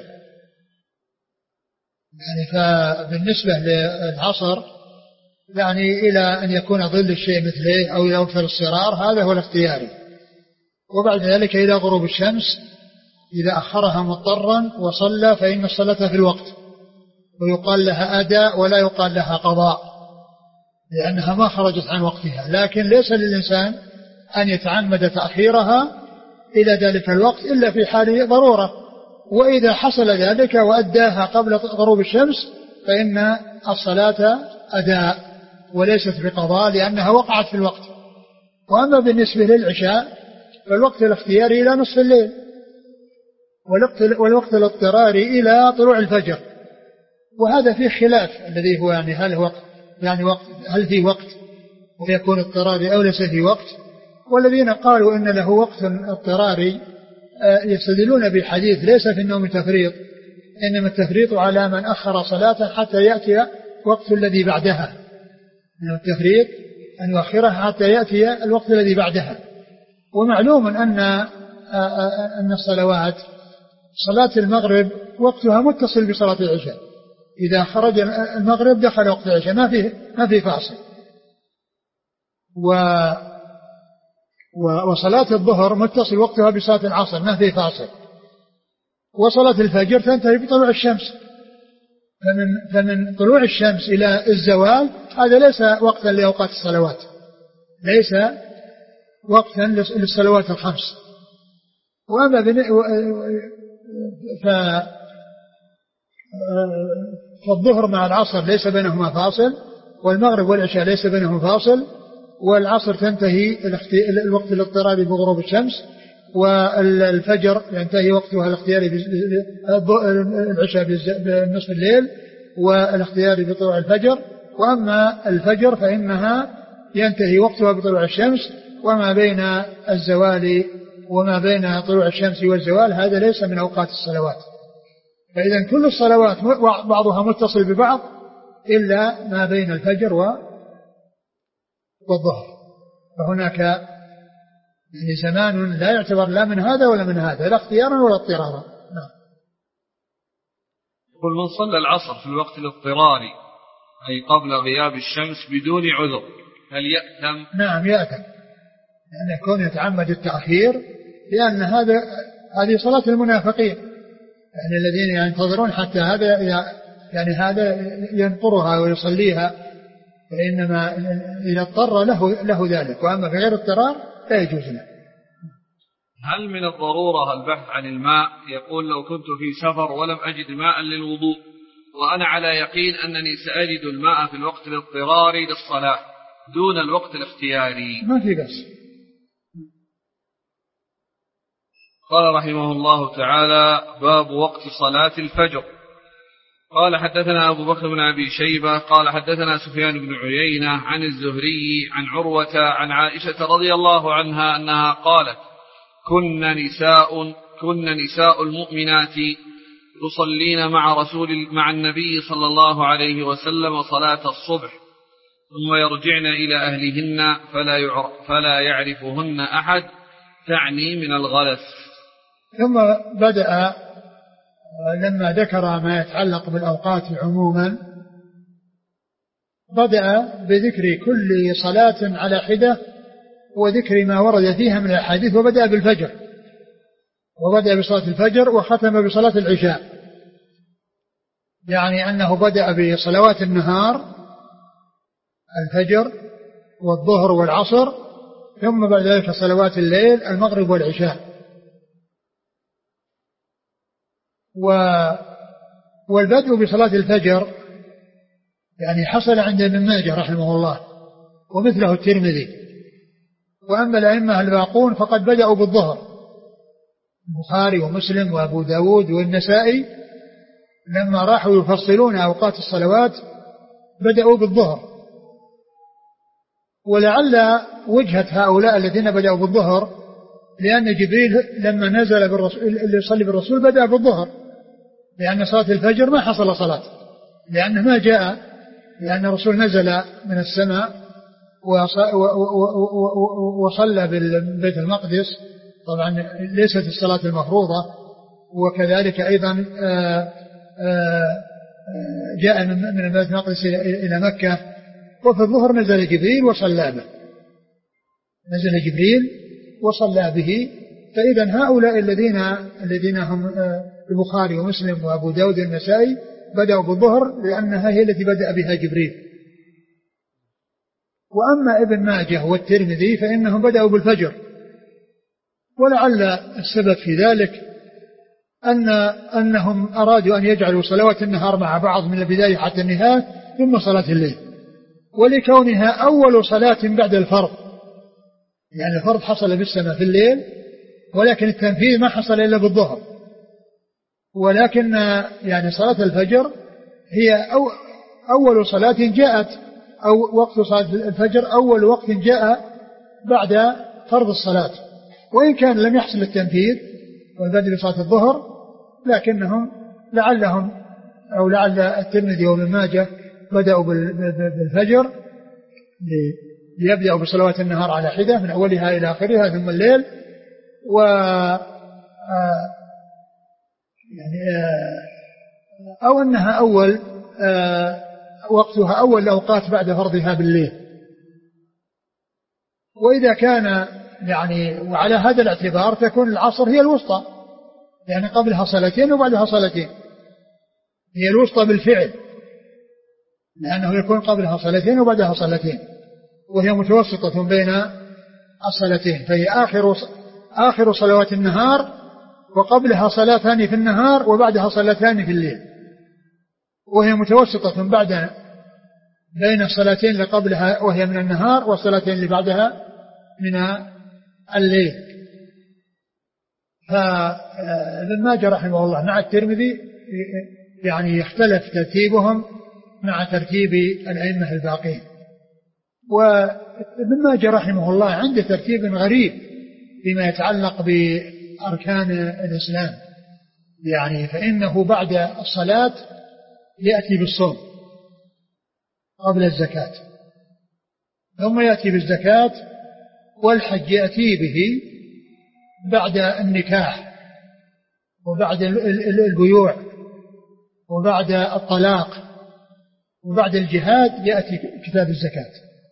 يعني فبالنسبة للعصر يعني إلى أن يكون ظل الشيء مثله أو إلى وقت الاصفرار، هذا هو الاختياري. وبعد ذلك إلى غروب الشمس إذا أخرها مضطرا وصلى فإن الصلاة في الوقت، ويقال لها أداء ولا يقال لها قضاء، لأنها ما خرجت عن وقتها. لكن ليس للإنسان أن يتعمد تأخيرها إلى ذلك الوقت إلا في حال ضرورة، وإذا حصل ذلك وأداها قبل غروب الشمس فإن الصلاة أداء وليست بقضاء لأنها وقعت في الوقت. وأما بالنسبة للعشاء فالوقت الاختياري إلى نصف الليل، والوقت الاضطراري إلى طلوع الفجر. وهذا فيه خلاف الذي هو يعني هل في وقت ويكون اضطراري أو ليس في وقت. والذين قالوا إن له وقت اضطراري يستدلون بالحديث ليس في النوم تفريط، إنما التفريط على من أخر صلاة حتى يأتي وقت الذي بعدها. التفريط أن يؤخرها حتى يأتي الوقت الذي بعدها. ومعلوم أن الصلوات صلاة المغرب وقتها متصل بصلاة العشاء، إذا خرج المغرب دخل وقت العشاء، ما في فاصل. وصلاة الظهر متصل وقتها بصلاة العصر، ما في فاصل. وصلاة الفجر تنتهي بطلوع الشمس، فمن طلوع الشمس إلى الزوال هذا ليس وقتا لأوقات الصلوات، ليس وقتا للصلوات الخمس. فالظهر مع العصر ليس بينهما فاصل، والمغرب والعشاء ليس بينهما فاصل، والعصر تنتهي الوقت الاضطراري بغروب الشمس، والفجر ينتهي وقتها الاختياري العشاء بنصف الليل والاختياري بطلوع الفجر. وأما الفجر فإنها ينتهي وقتها بطلوع الشمس، وما بين الزوال وما بين طلوع الشمس والزوال هذا ليس من أوقات الصلوات. فإذا كل الصلوات بعضها متصل ببعض إلا ما بين الفجر والظهر، فهناك يعني زمان لا يعتبر لا من هذا ولا من هذا، لا اختيارا ولا اضطرارا. نعم. يقول من صلى العصر في الوقت الاضطراري أي قبل غياب الشمس بدون عذر هل يأثم؟ نعم يأثم، لأن يكون يتعمد التأخير، لأن هذه صلاة المنافقين، يعني الذين ينتظرون حتى هذا يعني هذا ينقرها ويصليها، فإنما إذا اضطر له ذلك، وأما في غير اضطرار لا يجوز له. هل من الضرورة البحث عن الماء؟ يقول لو كنت في سفر ولم أجد ماء للوضوء وأنا على يقين أنني سأجد الماء في الوقت الاضطراري للصلاة دون الوقت الاختياري، ما في بس. قال رحمه الله تعالى: باب وقت صلاة الفجر. قال حدثنا أبو بكر بن أبي شيبة قال حدثنا سفيان بن عيينة عن الزهري عن عروة عن عائشة رضي الله عنها أنها قالت: كن نساء المؤمنات يصلين مع النبي صلى الله عليه وسلم صلاة الصبح ثم يرجعن إلى أهلهن فلا يعرفهن أحد، تعني من الغلس. ثم بدأ لما ذكر ما يتعلق بالأوقات عموما بدأ بذكر كل صلاة على حدة وذكر ما ورد فيها من الأحاديث، وبدأ بالفجر، وبدأ بصلاة الفجر وختم بصلاة العشاء، يعني أنه بدأ بصلوات النهار الفجر والظهر والعصر، ثم بعد ذلك صلوات الليل المغرب والعشاء. والبدء بصلاة الفجر يعني حصل عند ابن ماجه رحمه الله ومثله الترمذي، وأما الأئمة الباقون فقد بدأوا بالظهر، البخاري ومسلم وأبو داود والنسائي لما راحوا يفصلون أوقات الصلوات بدأوا بالظهر. ولعل وجهة هؤلاء الذين بدأوا بالظهر لأن جبريل لما نزل اللي يصلي بالرسول بدأ بالظهر، لأن صلاة الفجر ما حصل صلاة، لأنه ما جاء، لأن الرسول نزل من السماء وصلى بالبيت المقدس، طبعا ليست الصلاة المفروضة، وكذلك أيضا جاء من البيت المقدس إلى مكة، وفي الظهر نزل جبريل وصلى به، نزل جبريل وصلى به. فإذا هؤلاء الذين هم البخاري ومسلم وأبو داود والنسائي بدأوا بالظهر لأنها هي التي بدأ بها جبريل. وأما ابن ماجه والترمذي فإنهم بدأوا بالفجر، ولعل السبب في ذلك أنهم أرادوا أن يجعلوا صلوات النهار مع بعض من البداية حتى النهاية ثم صلاة الليل، ولكونها أول صلاة بعد الفرض، يعني الفرض حصل بالسماء في الليل، ولكن التنفيذ ما حصل إلا بالظهر. ولكن يعني صلاة الفجر هي أول صلاة جاءت، أو وقت صلاة الفجر أول وقت جاء بعد فرض الصلاة، وإن كان لم يحصل التنفيذ والبدء بصلاة الظهر، لكنهم لعلهم أو لعل الترمذي وابن ماجه بدأوا بالفجر ليبدأوا بصلوات النهار على حدة من أولها إلى آخرها ثم الليل، يعني أو أنها أول وقتها أول الأوقات بعد فرضها بالليل. وإذا كان يعني وعلى هذا الاعتبار تكون العصر هي الوسطى، يعني قبلها صلاتين وبعدها صلاتين، هي الوسطى بالفعل، لأنه يكون قبلها صلاتين وبعدها صلاتين، وهي متوسطة بين الصلاتين، فهي آخر صلوات النهار، وقبلها صلاتان في النهار وبعدها صلاتان في الليل، وهي متوسطة بين الصلاتين اللي قبلها وهي من النهار والصلاتين اللي بعدها من الليل. فابن ماجه رحمه الله مع الترمذي يعني يختلف ترتيبهم مع ترتيب الأئمة الباقين. وابن ماجه رحمه الله عنده ترتيب غريب فيما يتعلق بأركان الإسلام، يعني فإنه بعد الصلاة يأتي بالصوم قبل الزكاة، ثم يأتي بالزكاة، والحج يأتي به بعد النكاح وبعد البيوع وبعد الطلاق وبعد الجهاد يأتي كتاب الزكاة،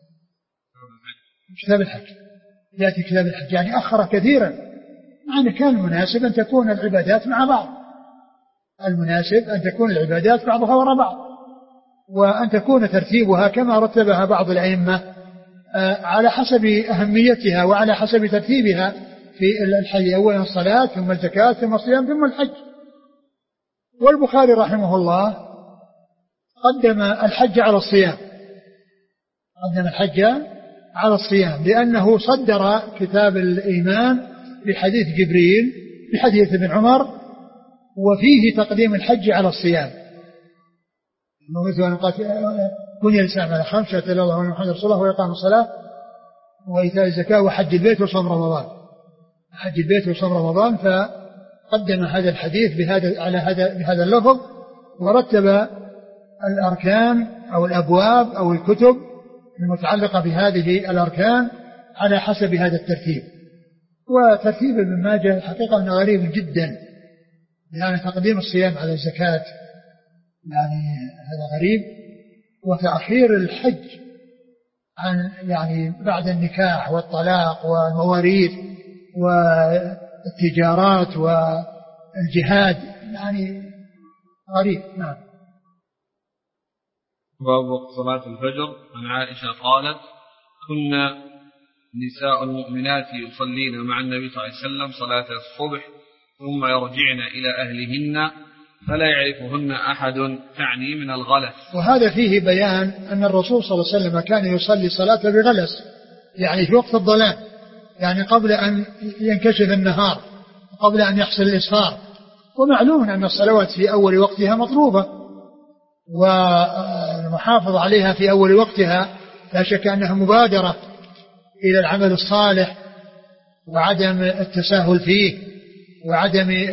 كتاب الحج، يأتي كتاب الحج، يعني أخر كثيرا، يعني كان المناسب أن تكون العبادات مع بعض، المناسب أن تكون العبادات بعضها وراء بعض، وأن تكون ترتيبها كما رتبها بعض الأئمة على حسب أهميتها وعلى حسب ترتيبها في الحج، أولا الصلاة ثم الزكاة ثم الصيام ثم الحج. والبخاري رحمه الله قدم الحج على الصيام، قدم الحج على الصيام لأنه صدر كتاب الإيمان بحديث جبريل بحديث ابن عمر، وفيه تقديم الحج على الصيام، إنه مثل أن بني الإسلام على 5: شهادة لا إله إلا الله محمد رسول الله وإقام الصلاة وإيتاء الزكاة وحج البيت وصوم رمضان، حج البيت وصوم رمضان. فقدم هذا الحديث بهذا اللفظ، ورتب الأركان أو الأبواب أو الكتب المتعلقة بهذه الأركان على حسب هذا الترتيب. وترتيب ابن ماجه الحقيقة أنه غريب جدا، يعني تقديم الصيام على الزكاة يعني هذا غريب، وتأخير الحج عن يعني بعد النكاح والطلاق والمواريث والتجارات والجهاد يعني غريب. نعم. باب وقت صلاة الفجر. عن عائشة قالت: كنا نساء المؤمنات يصلين مع النبي صلى الله عليه وسلم صلاة الصبح ثم يرجعن إلى أهلهن فلا يعرفهن أحد، تعني من الغلس. وهذا فيه بيان أن الرسول صلى الله عليه وسلم كان يصلي صلاة بغلس، يعني في وقت الظلام، يعني قبل أن ينكشف النهار، قبل أن يحصل الإسفار. ومعلوم أن الصلوات في أول وقتها مطلوبة، والمحافظة عليها في أول وقتها لا شك أنها مبادرة إلى العمل الصالح وعدم التساهل فيه وعدم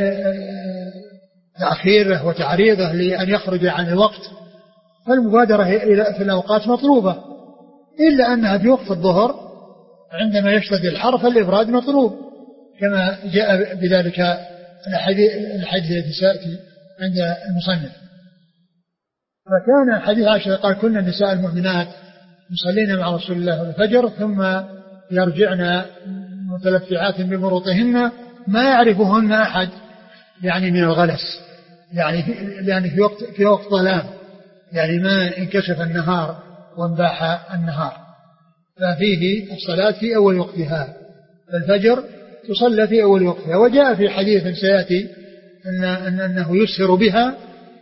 تأخيره وتعريضه لأن يخرج عن الوقت. فالمبادرة في الأوقات مطلوبة، إلا أنها في وقت الظهر عندما يشتد الحر فالإبراد مطلوب، كما جاء بذلك الحديث الذي سيأتي عند المصنف. فكان حديث عائشة قال: كنا النساء المؤمنات يصلين مع رسول الله الفجر ثم يرجعن متلفعات بمروطهن ما يعرفهن أحد، يعني من الغلس، يعني في وقت ظلام، يعني ما انكشف النهار وانباح النهار، ففيه الصلاة في أول وقتها، الفجر تصلى في أول وقتها. وجاء في حديث سيأتي أنه يسهر بها،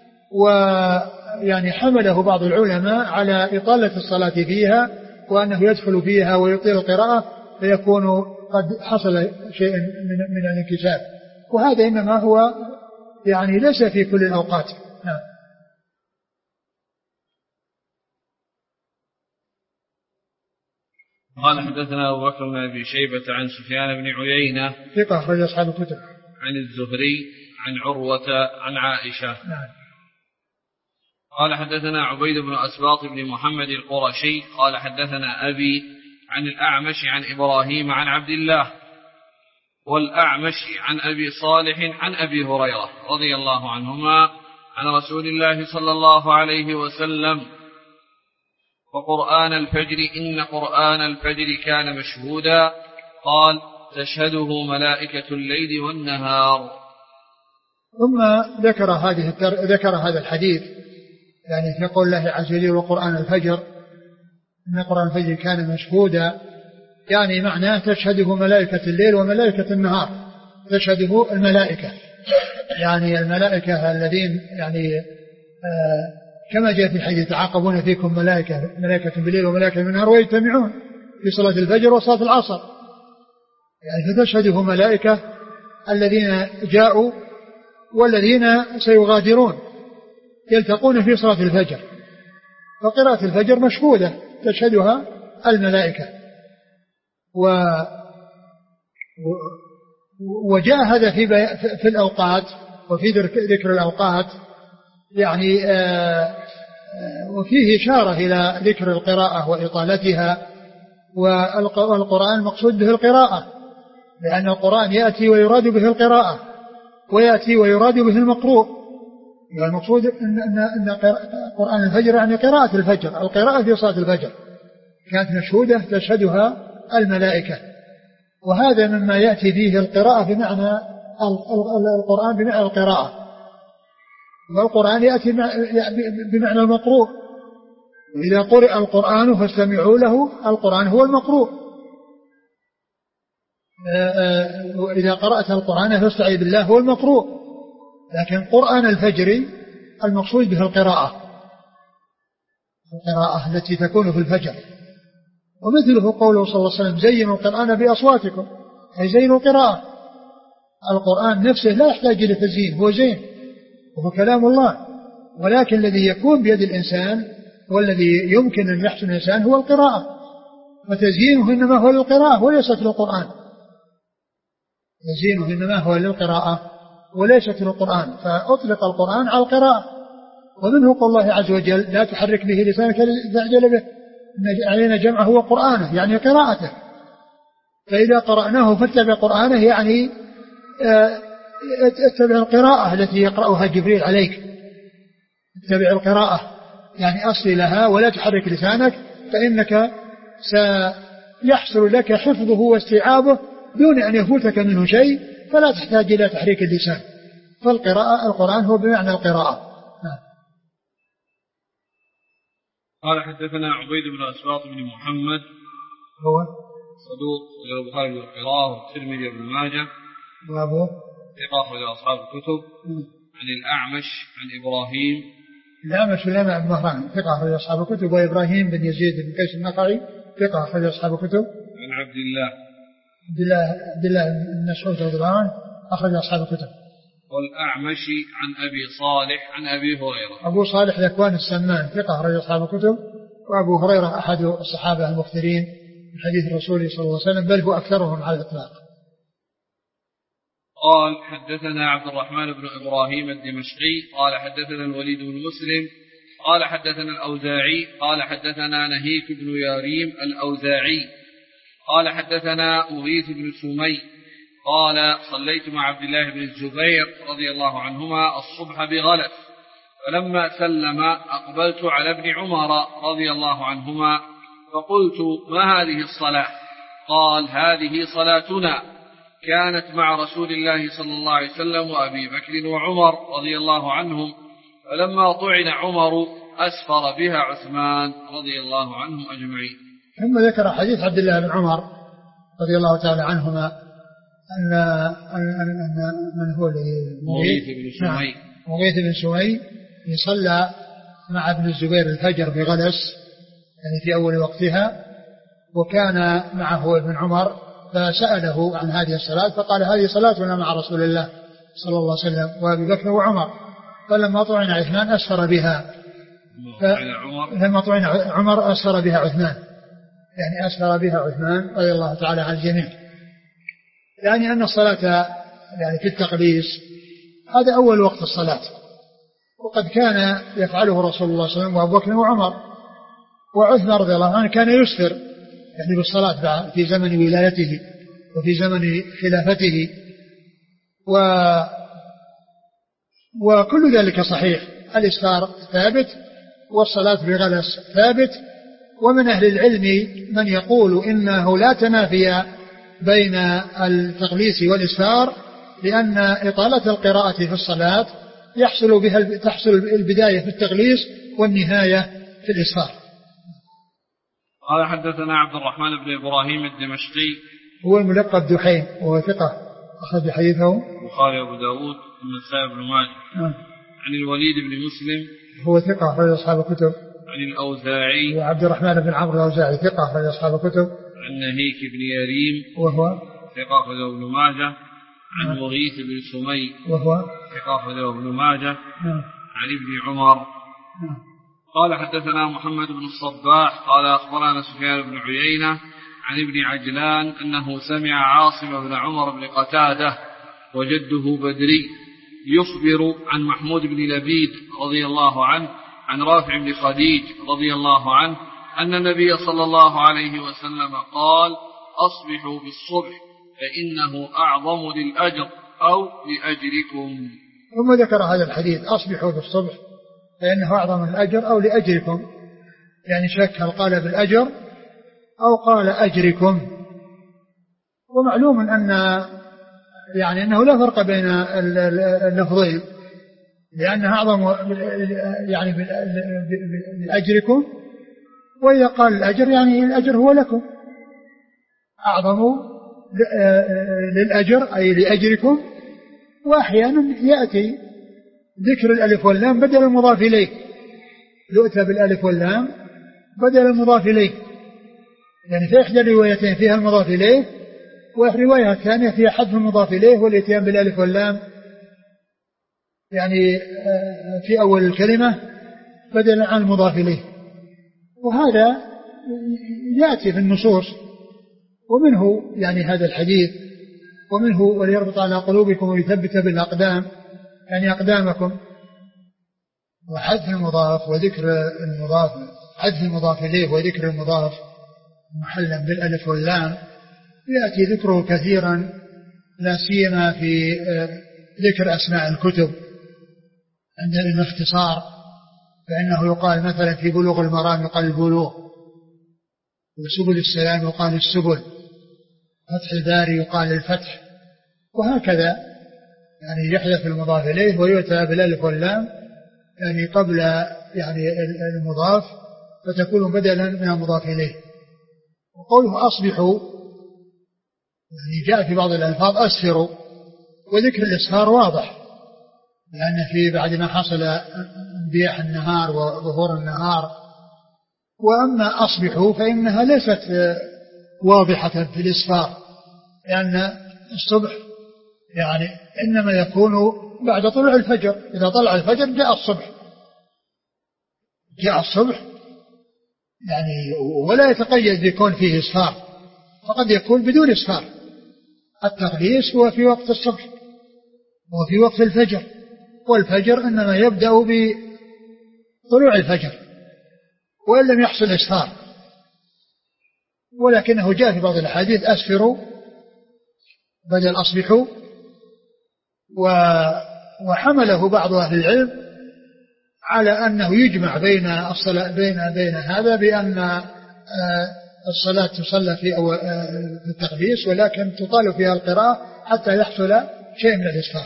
ويعني حمله بعض العلماء على إطالة الصلاة فيها، وأنه يدخل فيها ويطيل القراءة فيكون قد حصل شيء من الانكشاف، وهذا إنما هو يعني ليس في كل الأوقات. نعم. قال: حدثنا أبو بكر بن أبي شيبة عن سفيان بن عيينة ثقة أخرج أصحاب الكتب، عن الزهري عن عروة عن عائشة. نعم. قال: حدثنا عبيد بن أسباط بن محمد القرشي قال: حدثنا أبي عن الأعمش عن إبراهيم عن عبد الله، والأعمش عن أبي صالح عن أبي هريرة رضي الله عنهما عن رسول الله صلى الله عليه وسلم: وقرآن الفجر إن قرآن الفجر كان مشهودا. قال: تشهده ملائكة الليل والنهار. ثم ذكر هذا الحديث، يعني في قول الله عز وجل: وقرآن الفجر إن قرآن الفجر كان مشهودا، يعني معناه تشهده ملائكة الليل وملائكة النهار، تشهده الملائكة، يعني الملائكة الذين يعني كما جاء في الحديث يتعاقبون فيكم ملائكة بالليل وملائكة بالنهار ويجتمعون في صلاة الفجر وصلاة العصر، يعني فتشهده ملائكة الذين جاءوا والذين سيغادرون يلتقون في صلاة الفجر، فقراءة الفجر مشهودة تشهدها الملائكة. وجاء هذا في الأوقات وفي ذكر الأوقات، يعني وفيه إشارة إلى ذكر القراءة وإطالتها، والقرآن المقصود به القراءة، لأن القرآن يأتي ويراد به القراءة ويأتي ويراد به المقروء، والمقصود أن قرآن الفجر يعني قراءة الفجر، القراءة في صلاة الفجر كانت مشهودة تشهدها الملائكة. وهذا مما يأتي فيه القراءة بمعنى القرآن بمعنى القراءة، والقرآن يأتي بمعنى المقروء، إذا قرئ القرآن فاستمعوا له، القرآن هو المقروء، وإذا قرأت القرآن فاستعذ بالله هو المقروء، لكن قرآن الفجر المقصود به القراءة التي تكون في الفجر. ومثله قوله صلى الله عليه وسلم زينوا القرآن بأصواتكم، أي زينوا القراءة. القرآن نفسه لا يحتاج إلى تزيين، هو زين وهو كلام الله، ولكن الذي يكون بيد الإنسان والذي يمكن أن يحسن الإنسان هو القراءة، وتزيينه إنما هو للقراءة وليست للقرآن، تزيينه إنما هو للقراءة وليست للقرآن، فأطلق القرآن على القراءة. ومنه قول الله عز وجل لا تحرك به لسانك لتعجل به علينا جمعه وقرآنه، يعني قراءته، فإذا قرأناه فاتبع قرآنه، يعني اتبع القراءة التي يقرأها جبريل عليك، اتبع القراءة يعني أصل لها ولا تحرك لسانك، فإنك سيحصل لك حفظه واستيعابه دون أن يفوتك منه شيء، فلا تحتاج إلى تحريك اللسان. فالقراءة القرآن هو بمعنى القراءة. قال حدثنا عبيد بن أسباط بن محمد هو صدوق البخاري بالقراءة والترمذي وابن ماجه وأبوه ثقة أخرج أصحاب الكتب. عن الأعمش عن إبراهيم الأعمش سليمان بن مهران ثقة أخرج أصحاب الكتب، وإبراهيم بن يزيد بن قيس النخعي ثقة أخرج أصحاب الكتب. عن عبد الله بن مسعود رضي الله عنه أخرج أصحاب الكتب. والأعمش عن أبي صالح عن أبي هريرة. أبو صالح ذكوان السمان ثقة أخرج أصحاب الكتب، وأبو هريرة أحد الصحابة المكثرين من حديث الرسول صلى الله عليه وسلم، بل هو أكثرهم على الإطلاق. قال حدثنا عبد الرحمن بن إبراهيم الدمشقي قال حدثنا الوليد بن مسلم قال حدثنا الأوزاعي قال حدثنا نهيك بن ياريم الأوزاعي قال حدثنا مغيث بن سمي قال صليت مع عبد الله بن الزبير رضي الله عنهما الصبح بغلس، فلما سلم أقبلت على ابن عمر رضي الله عنهما فقلت ما هذه الصلاة؟ قال هذه صلاتنا كانت مع رسول الله صلى الله عليه وسلم وأبي بكر وعمر رضي الله عنهم، فلما طعن عمر أسفر بها عثمان رضي الله عنهم أجمعين. ثم ذكر حديث عبد الله بن عمر رضي الله تعالى عنهما أن من هو مغيث بن سمي يصلى مع ابن الزبير الفجر بغلس، يعني في أول وقتها، وكان معه ابن عمر فسأله عن هذه الصلاة فقال هذه صلاتنا مع رسول الله صلى الله عليه وسلم وأبي بكر وعمر، فلما طعن عثمان أسفر بها، لما طعن عمر أسفر بها عثمان، يعني أسفر بها عثمان رضي الله تعالى عن الجميع. يعني أن الصلاة يعني في التقديس هذا أول وقت الصلاة، وقد كان يفعله رسول الله صلى الله عليه وسلم وأبو بكر وعمر، وعثمان رضي الله عنه كان يسفر يعني بالصلاة في زمن ولايته وفي زمن خلافته، وكل ذلك صحيح، الإسفار ثابت والصلاة بغلس ثابت. ومن أهل العلم من يقول إنه لا تنافي بين التغليس والإسفار، لأن إطالة القراءة في الصلاة تحصل البداية في التغليس والنهاية في الإسفار. قال حدثنا عبد الرحمن بن إبراهيم الدمشقي هو الملقب دحيم وهو ثقة أخذ حديثه البخاري وأبو داود والنسائي بن ماجه. عن الوليد بن مسلم هو ثقة أخرج أصحاب الكتب. عن الأوزاعي وعبد الرحمن بن عمرو الأوزاعي ثقة أخرج أصحاب الكتب. عن نهيك بن يريم وهو ثقة أخرجه ابن ماجه. عن مغيث بن سمي وهو ثقة أخرجه ابن ماجه. عن ابن عمر قال حدثنا محمد بن الصباح قال أخبرنا سفيان بن عيينة عن ابن عجلان أنه سمع عاصم بن عمر بن قتادة وجده بدري يخبر عن محمود بن لبيد رضي الله عنه عن رافع بن خديج رضي الله عنه أن النبي صلى الله عليه وسلم قال أصبحوا بالصبح فإنه أعظم للأجر أو لأجركم. ثم ذكر هذا الحديث أصبحوا بالصبح فإنه أعظم الأجر أو لأجركم، يعني شك هل قال بالأجر أو قال أجركم. ومعلوم أن يعني أنه لا فرق بين اللفظين، لأنها أعظم يعني لأجركم، وإذا قال الأجر يعني الأجر هو لكم، أعظم للأجر أي لأجركم. وأحيانا يأتي ذكر الألف واللام بدل المضاف إليه، يؤتى بالألف واللام بدل المضاف إليه، يعني في إحدى الروايتين فيها المضاف إليه، والرواية الثانية فيها حذف المضاف إليه والإتيان بالألف واللام يعني في أول الكلمة بدلا عن المضاف إليه. وهذا يأتي في النصوص، ومنه يعني هذا الحديث، ومنه وليربط على قلوبكم ويثبت بالأقدام، يعني أقدامكم. وحذف المضاف وذكر المضاف، حذف المضاف إليه وذكر المضاف محلا بالألف واللام يأتي ذكره كثيرا، لا سيما في ذكر أسماء الكتب عند الاختصار، فإنه يقال مثلا في بلوغ المرام يقال البلوغ، وسبل السلام يقال السبل، فتح الباري يقال الفتح، وهكذا يعني يحذف المضاف إليه ويؤتى بالألف واللام يعني قبل يعني المضاف فتكون بدلا من المضاف إليه. وقوله أصبحوا يعني جاء في بعض الألفاظ أسفروا، وذكر الإسفار واضح، لأن في بعد ما حصل انبياح النهار وظهور النهار. وأما أصبحوا فإنها ليست واضحة في الإسفار، لأن الصبح يعني إنما يكون بعد طلوع الفجر، إذا طلع الفجر جاء الصبح، جاء الصبح يعني، ولا يتقيد بيكون فيه إسفار، فقد يكون بدون إسفار. التقديس هو في وقت الصبح وفي وقت الفجر، والفجر إنما يبدأ بطلوع الفجر وإن لم يحصل إسفار، ولكنه جاء في بعض الحديث أسفروا بدل أصبحوا. وحمله بعض أهل العلم على أنه يجمع بين الصلاة بين هذا بأن الصلاة تصلى في التقديس، ولكن تطال فيها القراءة حتى يحصل شيء من الإسفار.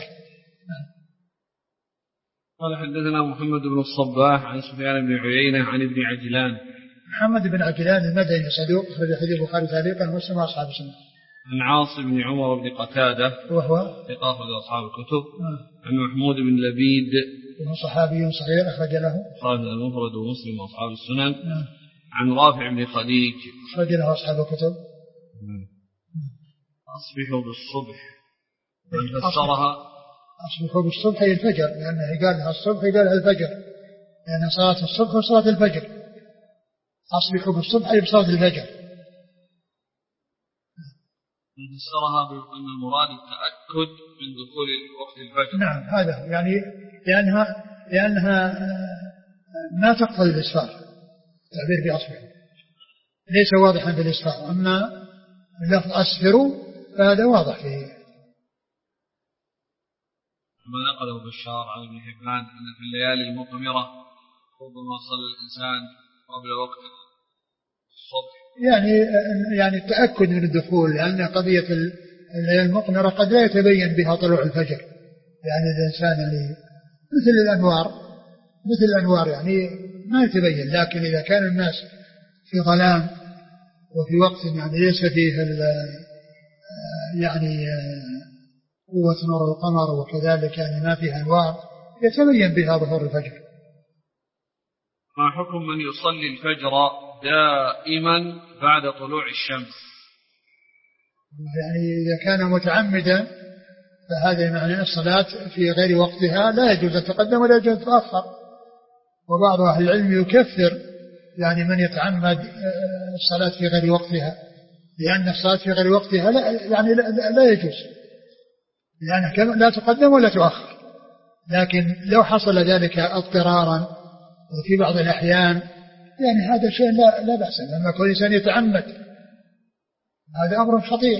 قال حدثنا محمد بن الصباح عن سفيان بن عيينة عن ابن عجلان. محمد بن عجلان المدني صدوق أخرج حديث البخاري تعليقا ومسلم وأصحاب السنة. عن عاصم بن عمر بن قتادة وهو ثقة أخرج أصحاب الكتب. عن محمود بن لبيد وهو صحابي صغير أخرج له البخاري المفرد ومسلم وأصحاب السنن. عن رافع بن خديج أخرج له أصحاب الكتب. أصبحوا بالصبح من فسرها أصبحوا بالصبح هي الفجر، لأنه قالها الصبح قالها الفجر، لأن صلاة الصبح وصلاة الفجر. أصبحوا بالصبح هي بصلاة الفجر. من فسرها بأن المراد التأكد من دخول وقت الفجر. نعم هذا يعني لأنها ما تقتضي الإسفار، التعبير بأصبحوا ليس واضحا في الإسفار. أما اللفظ أسفروا فهذا واضح فيه. ما نقله بشار عن ابن حبان أن في الليالي المقمرة ربما صلى الإنسان قبل وقت الصبح، يعني التأكد من الدخول، لأن قضية الليالي المقمرة قد لا يتبين بها طلوع الفجر، يعني الإنسان يعني مثل الأنوار يعني ما يتبين. لكن إذا كان الناس في ظلام وفي وقت يعني ليس فيه يعني قوة نور القمر وكذلك يعني ما فيها أنوار يتبين بها ظهور الفجر. ما حكم من يصلي الفجر دائما بعد طلوع الشمس؟ يعني إذا كان متعمدا فهذا معنى الصلاة في غير وقتها لا يجوز أن تقدم ولا يجوز أن تأخر. وبعض أهل العلم يكفر يعني من يتعمد الصلاة في غير وقتها، لأن الصلاة في غير وقتها لا يجوز، لأنها لا تقدم ولا تؤخر. لكن لو حصل ذلك اضطرارا وفي بعض الأحيان يعني هذا شيء لا بأس، لما كل إنسان يتعمد هذا أمر خطير.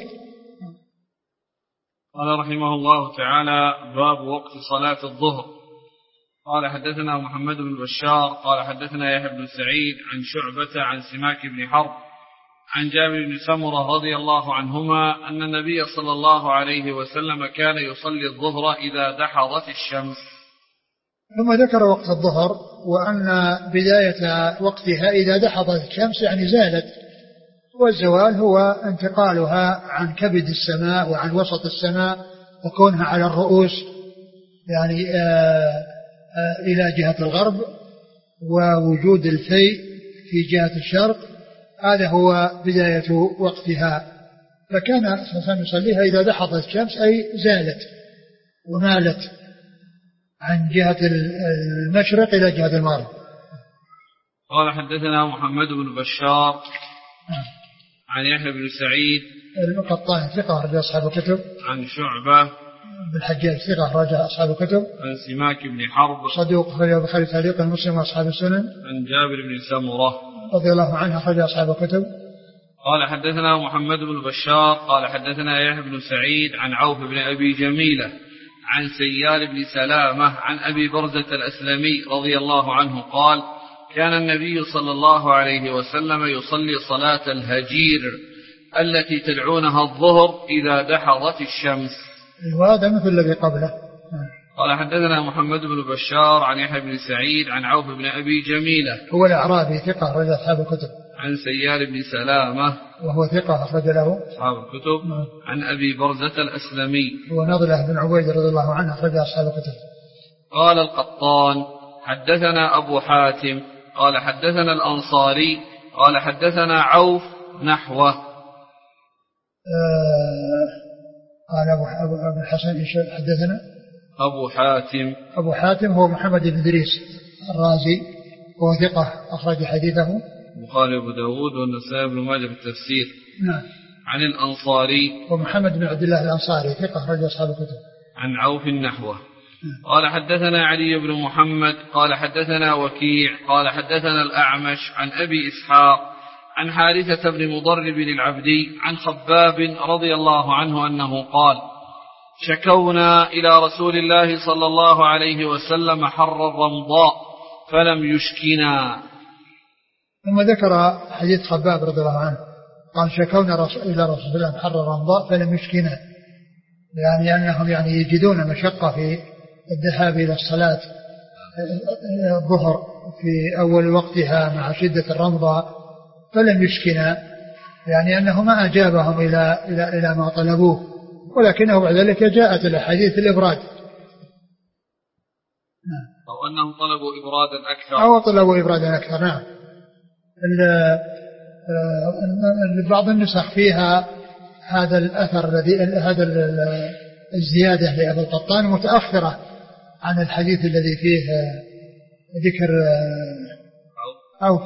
قال رحمه الله تعالى: باب وقت صلاة الظهر. قال حدثنا محمد بن بشار قال حدثنا يحيى بن سعيد عن شعبة عن سماك بن حرب عن جابر بن سمرة رضي الله عنهما أن النبي صلى الله عليه وسلم كان يصلي الظهر إذا دحضت الشمس. ثم ذكر وقت الظهر وأن بداية وقتها إذا دحضت الشمس يعني زالت، والزوال هو انتقالها عن كبد السماء وعن وسط السماء وكونها على الرؤوس يعني إلى جهة الغرب، ووجود الفيء في جهة الشرق، هذا هو بداية وقتها. فكان يصليها إذا دحضت الشمس أي زالت ومالت عن جهة المشرق إلى جهة المغرب. قال حدثنا محمد بن بشار عن يحيى بن سعيد القطان ثقة رجل أصحاب الكتب. عن شعبة بن الحجاج ثقة رجل أصحاب الكتب. عن سماك بن حرب صدوق أخرج البخاري تعليقا مسلم وأصحاب السنن. عن جابر بن سمرة رضي الله عنه أخرج أصحاب الكتب. قال حدثنا محمد بن بشار قال حدثنا يحيى بن سعيد عن عوف بن أبي جميلة عن سيار بن سلامة عن أبي برزة الأسلمي رضي الله عنه قال: كان النبي صلى الله عليه وسلم يصلي صلاة الهجير التي تدعونها الظهر إذا دحضت الشمس. وهذا مثل الذي قبله. قال حدثنا محمد بن بشار عن يحيى بن سعيد عن عوف بن أبي جميلة هو الأعرابي ثقة أخرج أصحاب الكتب. عن سيار بن سلامة وهو ثقة أخرج له أصحاب الكتب. عن أبي برزة الأسلمي هو نضلة بن عبيد رضي الله عنه أخرج أصحاب الكتب. قال القطان حدثنا أبو حاتم قال حدثنا الأنصاري قال حدثنا عوف نحوه. قال أبو الحسن حدثنا أبو حاتم هو محمد بن إدريس الرازي وهو ثقة أخرج حديثه البخاري وأبو داود والنسائي بن ماجه في التفسير. نعم. عن الأنصاري ومحمد بن عبد الله الأنصاري ثقة أخرج أصحاب الكتب. عن عوف نحوه. قال حدثنا علي بن محمد قال حدثنا وكيع قال حدثنا الأعمش عن أبي إسحاق عن حارثة بن مضرب العبدي عن خباب رضي الله عنه أنه قال: شكونا إلى رسول الله صلى الله عليه وسلم حر الرمضاء فلم يشكنا. ثم ذكر حديث خباب رضي الله عنه قال: شكونا إلى رسول الله حر الرمضاء فلم يشكنا، يعني أنهم يعني يجدون مشقة في الذهاب إلى الصلاة الظهر في أول وقتها مع شدة الرمضاء فلم يشكنا، يعني أنه ما أجابهم إلى ما طلبوه، ولكنه بعد ذلك جاءت الأحاديث الإبراد. أو أنهم طلبوا إبرادا أكثر أو طلبوا إبرادا أكثر. نعم. بعض النسخ فيها هذا الأثر هذا الزيادة لأبي القطان متأخرة عن الحديث الذي فيه ذكر عوف،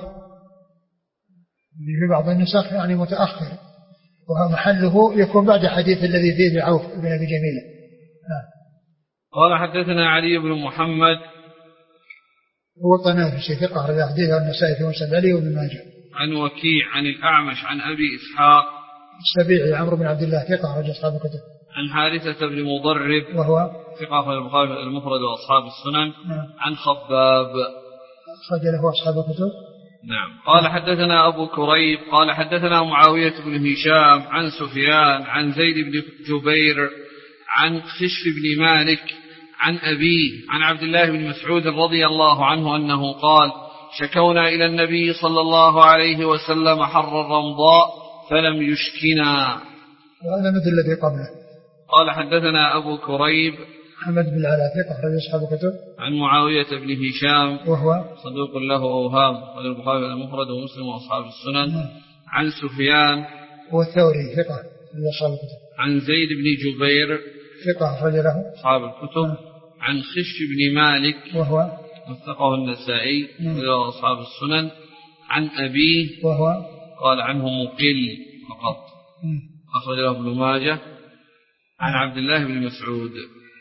في بعض النسخ يعني متأخر، وهو محله يكون بعد حديث الذي فيه عوف بن أبي جميلة. قال حدثنا علي بن محمد هو طنافسي ثقة أخرج حديثه النسائي في مسند علي وابن ماجه. عن وكيع عن الأعمش عن أبي إسحاق السبيعي عمرو بن عبد الله ثقة أخرج أصحاب الكتب. عن حارثة بن مضرب وهو ثقة أخرج البخاري المفرد وأصحاب السنن. عن خباب أخرج له أصحاب الكتب. نعم. قال حدثنا أبو كريب قال حدثنا معاوية بن هشام عن سفيان عن زيد بن جبير عن خشف بن مالك عن أبيه عن عبد الله بن مسعود رضي الله عنه أنه قال: شكونا إلى النبي صلى الله عليه وسلم حر الرمضاء فلم يشكنا. وهذا مثل الذي قبله. قال حدثنا أبو كريب محمد بن العلاء ثقة أخرج أصحاب الكتب. عن معاوية بن هشام وهو صدوق له أوهام أخرج البخاري المفرد ومسلم وأصحاب السنن. عن سفيان والثوري ثقة أخرج أصحاب الكتب. عن زيد بن جبير ثقة أخرج له أصحاب الكتب. عن خش بن مالك وهو وثقه النسائي وأصحاب السنن. عن أبيه وهو قال عنه مقل فقط أخرج له ابن ماجه. عن عبد الله بن مسعود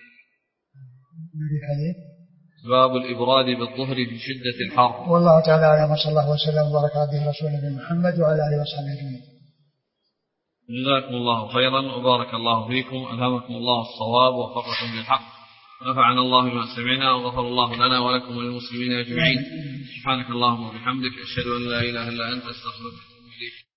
باب الإبراد بالظهر في شدة الحر. والله تعالى أعلم وصلى الله وسلم وبارك على رسوله محمد وعلى آله وصحبه أجمعين. جزاكم الله خيرا وبارك الله فيكم. ألهمكم الله الصواب ووفقكم للحق. نفعنا الله بما سمعنا وغفر الله لنا ولكم وللمسلمين أجمعين. سبحانك اللهم وبحمدك أشهد أن لا إله إلا أنت أستغفرك وأتوب إليك.